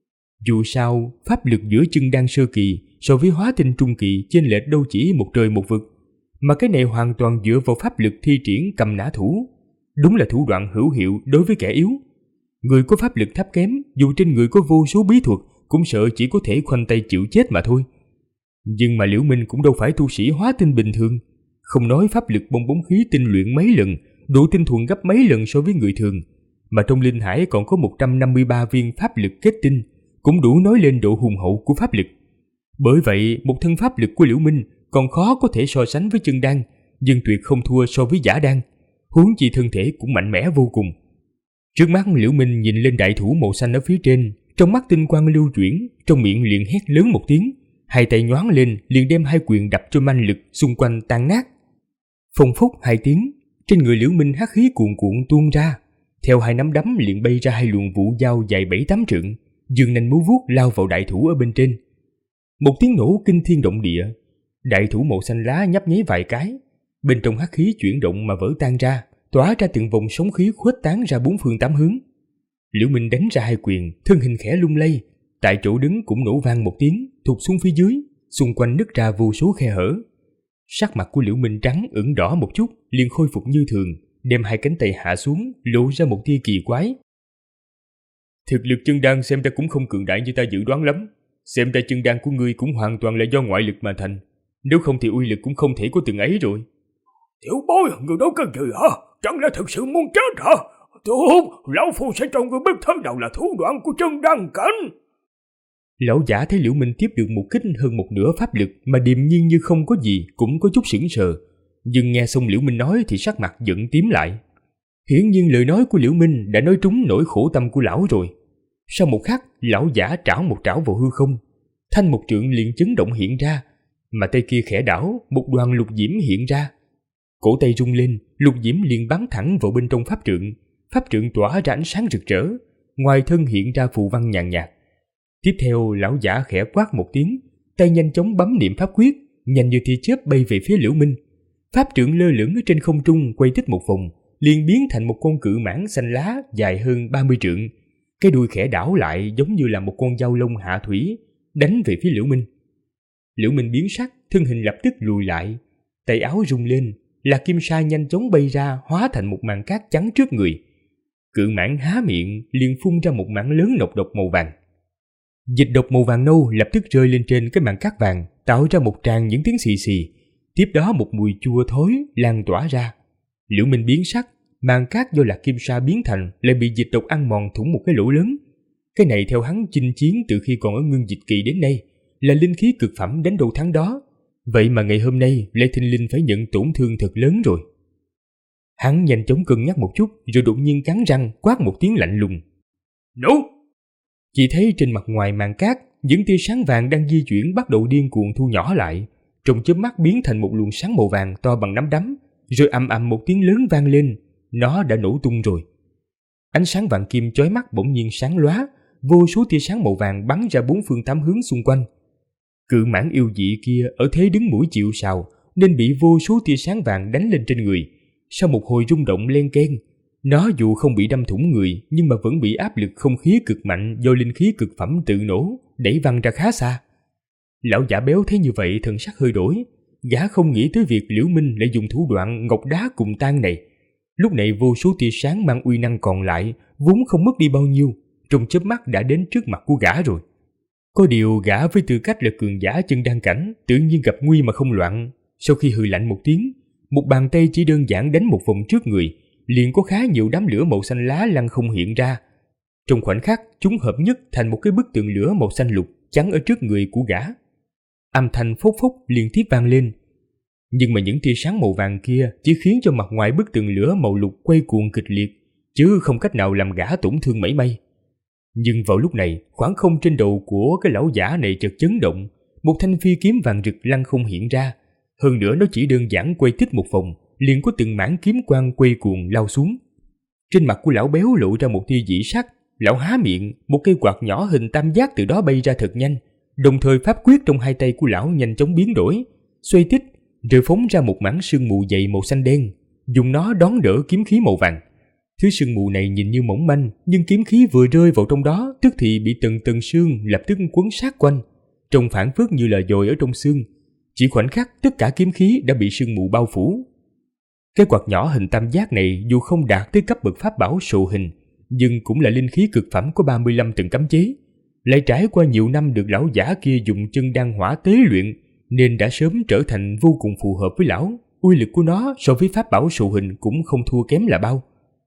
Dù sao, pháp lực giữa chân đan sơ kỳ so với hóa tinh trung kỳ chênh lệch đâu chỉ một trời một vực, mà cái này hoàn toàn dựa vào pháp lực thi triển cầm nã thủ. Đúng là thủ đoạn hữu hiệu đối với kẻ yếu. Người có pháp lực thấp kém, dù trên người có vô số bí thuật, cũng sợ chỉ có thể khoanh tay chịu chết mà thôi. Nhưng mà Liễu Minh cũng đâu phải tu sĩ hóa tinh bình thường, không nói pháp lực bong bóng khí tinh luyện mấy lần, độ tinh thuần gấp mấy lần so với người thường, mà trong linh hải còn có 153 viên pháp lực kết tinh, cũng đủ nói lên độ hùng hậu của pháp lực. Bởi vậy, một thân pháp lực của Liễu Minh còn khó có thể so sánh với chân đan, nhưng tuyệt không thua so với giả đan, huống chi thân thể cũng mạnh mẽ vô cùng. Trước mắt Liễu Minh nhìn lên đại thủ màu xanh ở phía trên, trong mắt tinh quang lưu chuyển, trong miệng liền hét lớn một tiếng, hai tay nhoáng lên liền đem hai quyền đập cho manh lực xung quanh tan nát. Phồng phốc hai tiếng, trên người Liễu Minh hắc khí cuồn cuộn tuôn ra, theo hai nắm đấm liền bay ra hai luồng vũ dao dài 7-8 trượng, dương nanh múa vuốt lao vào đại thủ ở bên trên. Một tiếng nổ kinh thiên động địa, đại thủ màu xanh lá nhấp nháy vài cái, bên trong hắc khí chuyển động mà vỡ tan ra, tỏa ra từng vòng sóng khí khuếch tán ra bốn phương tám hướng. Liễu Minh đánh ra hai quyền, thân hình khẽ lung lay, tại chỗ đứng cũng nổ vang một tiếng, thụt xuống phía dưới, xung quanh nứt ra vô số khe hở. Sắc mặt của Liễu Minh trắng ửng đỏ một chút, liền khôi phục như thường, đem hai cánh tay hạ xuống, lộ ra một tia kỳ quái. Thực lực chân đan xem ra cũng không cường đại như ta dự đoán lắm, xem ra chân đan của ngươi cũng hoàn toàn là do ngoại lực mà thành, nếu không thì uy lực cũng không thể có từng ấy rồi. Tiểu bối, người đó cái gì hả? Chẳng lẽ thực sự muốn chết hả? Tốt, lão phu sẽ cho người biết thế nào là thủ đoạn của chân đan cảnh. Lão giả thấy Liễu Minh tiếp được một kích hơn một nửa pháp lực mà điềm nhiên như không có gì, cũng có chút sững sờ. Nhưng nghe xong Liễu Minh nói thì sắc mặt giận tím lại. Hiển nhiên lời nói của Liễu Minh đã nói trúng nỗi khổ tâm của lão rồi. Sau một khắc, lão giả trảo một trảo vào hư không, thanh một trượng liền chấn động hiện ra, mà tay kia khẽ đảo, một đoàn lục diễm hiện ra. Cổ tay rung lên, lục diễm liền bắn thẳng vào bên trong pháp trượng tỏa ra ánh sáng rực rỡ, ngoài thân hiện ra phù văn nhàn nhạt. Tiếp theo, lão giả khẽ quát một tiếng, tay nhanh chóng bấm niệm pháp quyết, nhanh như tia chớp bay về phía Liễu Minh. Pháp trượng lơ lửng ở trên không trung quay tích một vòng, liền biến thành một con cự mãng xanh lá dài hơn 30 trượng. Cái đuôi khẽ đảo lại giống như là một con dao lông hạ thủy, đánh về phía Liễu Minh. Liễu Minh biến sắc, thân hình lập tức lùi lại, tay áo rung lên, là kim sa nhanh chóng bay ra, hóa thành một màn cát trắng trước người. Cự mãng há miệng liền phun ra một mảng lớn nọc độc màu vàng. Dịch độc màu vàng nâu lập tức rơi lên trên cái màn cát vàng, tạo ra một tràng những tiếng xì xì. Tiếp đó một mùi chua thối lan tỏa ra. Liễu Minh biến sắc, màn cát do là kim sa biến thành lại bị dịch độc ăn mòn thủng một cái lỗ lớn. Cái này theo hắn chinh chiến từ khi còn ở ngưng dịch kỳ đến nay, là linh khí cực phẩm đánh đầu tháng đó. Vậy mà ngày hôm nay Lê Thinh Linh phải nhận tổn thương thật lớn rồi. Hắn nhanh chóng cân nhắc một chút, rồi đột nhiên cắn răng quát một tiếng lạnh lùng. Nổ! Chỉ thấy trên mặt ngoài màn cát, những tia sáng vàng đang di chuyển bắt đầu điên cuồng thu nhỏ lại, trong chớp mắt biến thành một luồng sáng màu vàng to bằng nắm đấm, rồi ầm ầm một tiếng lớn vang lên, nó đã nổ tung rồi. Ánh sáng vàng kim chói mắt bỗng nhiên sáng lóa, vô số tia sáng màu vàng bắn ra bốn phương tám hướng xung quanh. Cự mãng yêu dị kia ở thế đứng mũi chịu sào nên bị vô số tia sáng vàng đánh lên trên người. Sau một hồi rung động len keng, nó dù không bị đâm thủng người nhưng mà vẫn bị áp lực không khí cực mạnh do linh khí cực phẩm tự nổ đẩy văng ra khá xa. Lão giả béo thấy như vậy thần sắc hơi đổi, gã không nghĩ tới việc Liễu Minh lại dùng thủ đoạn ngọc đá cùng tan này. Lúc này vô số tia sáng mang uy năng còn lại vốn không mất đi bao nhiêu, trong chớp mắt đã đến trước mặt của gã rồi. Có điều gã với tư cách là cường giả chân đan cảnh tự nhiên gặp nguy mà không loạn. Sau khi hừ lạnh một tiếng, một bàn tay chỉ đơn giản đánh một vòng trước người, liền có khá nhiều đám lửa màu xanh lá lăng không hiện ra. Trong khoảnh khắc, chúng hợp nhất thành một cái bức tường lửa màu xanh lục chắn ở trước người của gã. Âm thanh phốc phốc liên tiếp vang lên. Nhưng mà những tia sáng màu vàng kia chỉ khiến cho mặt ngoài bức tường lửa màu lục quay cuồng kịch liệt, chứ không cách nào làm gã tổn thương mảy may. Nhưng vào lúc này, khoảng không trên đầu của cái lão giả này chợt chấn động, một thanh phi kiếm vàng rực lăng không hiện ra. Hơn nữa nó chỉ đơn giản quay tích một vòng, liền có từng mảng kiếm quang quay cuồng lao xuống. Trên mặt của lão béo lộ ra một tia dị sắc, lão há miệng, một cây quạt nhỏ hình tam giác từ đó bay ra thật nhanh. Đồng thời pháp quyết trong hai tay của lão nhanh chóng biến đổi, xoay tích, rồi phóng ra một mảng sương mù dày màu xanh đen, dùng nó đón đỡ kiếm khí màu vàng. Thứ sương mù này nhìn như mỏng manh, nhưng kiếm khí vừa rơi vào trong đó, tức thì bị từng tầng sương lập tức quấn sát quanh, trông phảng phất như là dồi ở trong sương. Chỉ khoảnh khắc, tất cả kiếm khí đã bị sương mù bao phủ. Cái quạt nhỏ hình tam giác này dù không đạt tới cấp bậc pháp bảo sộ hình, nhưng cũng là linh khí cực phẩm có 35 tầng cấm chế, lại trải qua nhiều năm được lão giả kia dùng chân đan hỏa tế luyện, nên đã sớm trở thành vô cùng phù hợp với lão. Uy lực của nó so với pháp bảo sộ hình cũng không thua kém là bao.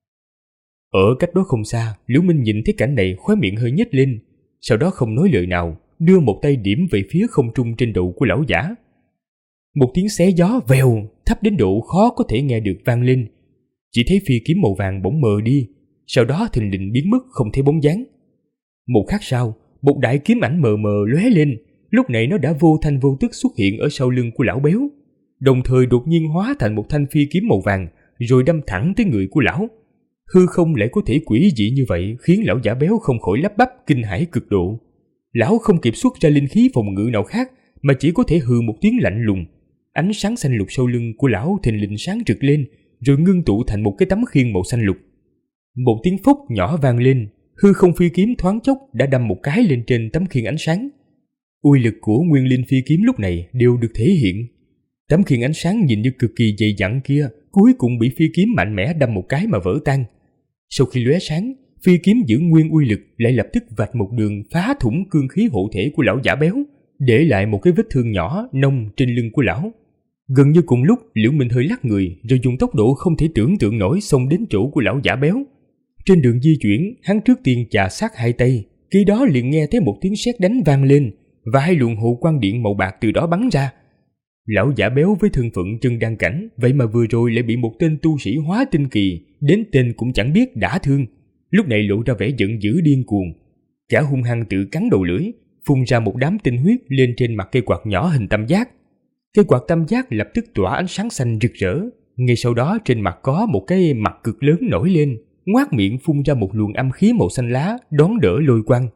Ở cách đó không xa, Liễu Minh nhìn thấy cảnh này khóe miệng hơi nhếch lên, sau đó không nói lời nào, đưa một tay điểm về phía không trung trên đầu của lão giả. Một tiếng xé gió vèo, thấp đến độ khó có thể nghe được vang lên. Chỉ thấy phi kiếm màu vàng bỗng mờ đi, sau đó thình lình biến mất không thấy bóng dáng. Một khắc sau, một đại kiếm ảnh mờ mờ lóe lên, lúc này nó đã vô thanh vô tức xuất hiện ở sau lưng của lão béo, đồng thời đột nhiên hóa thành một thanh phi kiếm màu vàng, rồi đâm thẳng tới người của lão. Hư không lại có thể quỷ dị như vậy, khiến lão giả béo không khỏi lắp bắp kinh hãi cực độ. Lão không kịp xuất ra linh khí phòng ngự nào khác, mà chỉ có thể hừ một tiếng lạnh lùng. Ánh sáng xanh lục sau lưng của lão thình lình sáng rực lên, rồi ngưng tụ thành một cái tấm khiên màu xanh lục. Một tiếng phốc nhỏ vang lên, hư không phi kiếm thoáng chốc đã đâm một cái lên trên tấm khiên ánh sáng. Uy lực của nguyên linh phi kiếm lúc này đều được thể hiện. Tấm khiên ánh sáng nhìn như cực kỳ dày dặn kia, cuối cùng bị phi kiếm mạnh mẽ đâm một cái mà vỡ tan. Sau khi lóe sáng, phi kiếm giữ nguyên uy lực lại lập tức vạch một đường phá thủng cương khí hộ thể của lão giả béo, để lại một cái vết thương nhỏ nông trên lưng của lão. Gần như cùng lúc, Liễu Minh hơi lắc người, rồi dùng tốc độ không thể tưởng tượng nổi xông đến chỗ của lão giả béo. Trên đường di chuyển, hắn trước tiên chà sát hai tay, khi đó liền nghe thấy một tiếng sét đánh vang lên, và hai luồng hộ quang điện màu bạc từ đó bắn ra. Lão giả béo với thân phận chân đan cảnh, vậy mà vừa rồi lại bị một tên tu sĩ hóa tinh kỳ, đến tên cũng chẳng biết đả thương. Lúc này lộ ra vẻ giận dữ điên cuồng, gã hung hăng tự cắn đầu lưỡi, phun ra một đám tinh huyết lên trên mặt cây quạt nhỏ hình tam giác. Cây quạt tam giác lập tức tỏa ánh sáng xanh rực rỡ. Ngay sau đó trên mặt có một cái mặt cực lớn nổi lên, ngoác miệng phun ra một luồng âm khí màu xanh lá đón đỡ lôi quang.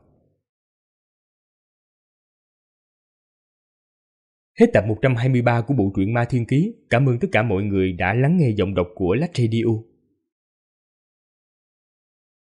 Hết tập 123 của bộ truyện Ma Thiên Ký. Cảm ơn tất cả mọi người đã lắng nghe giọng đọc của Lách Radio.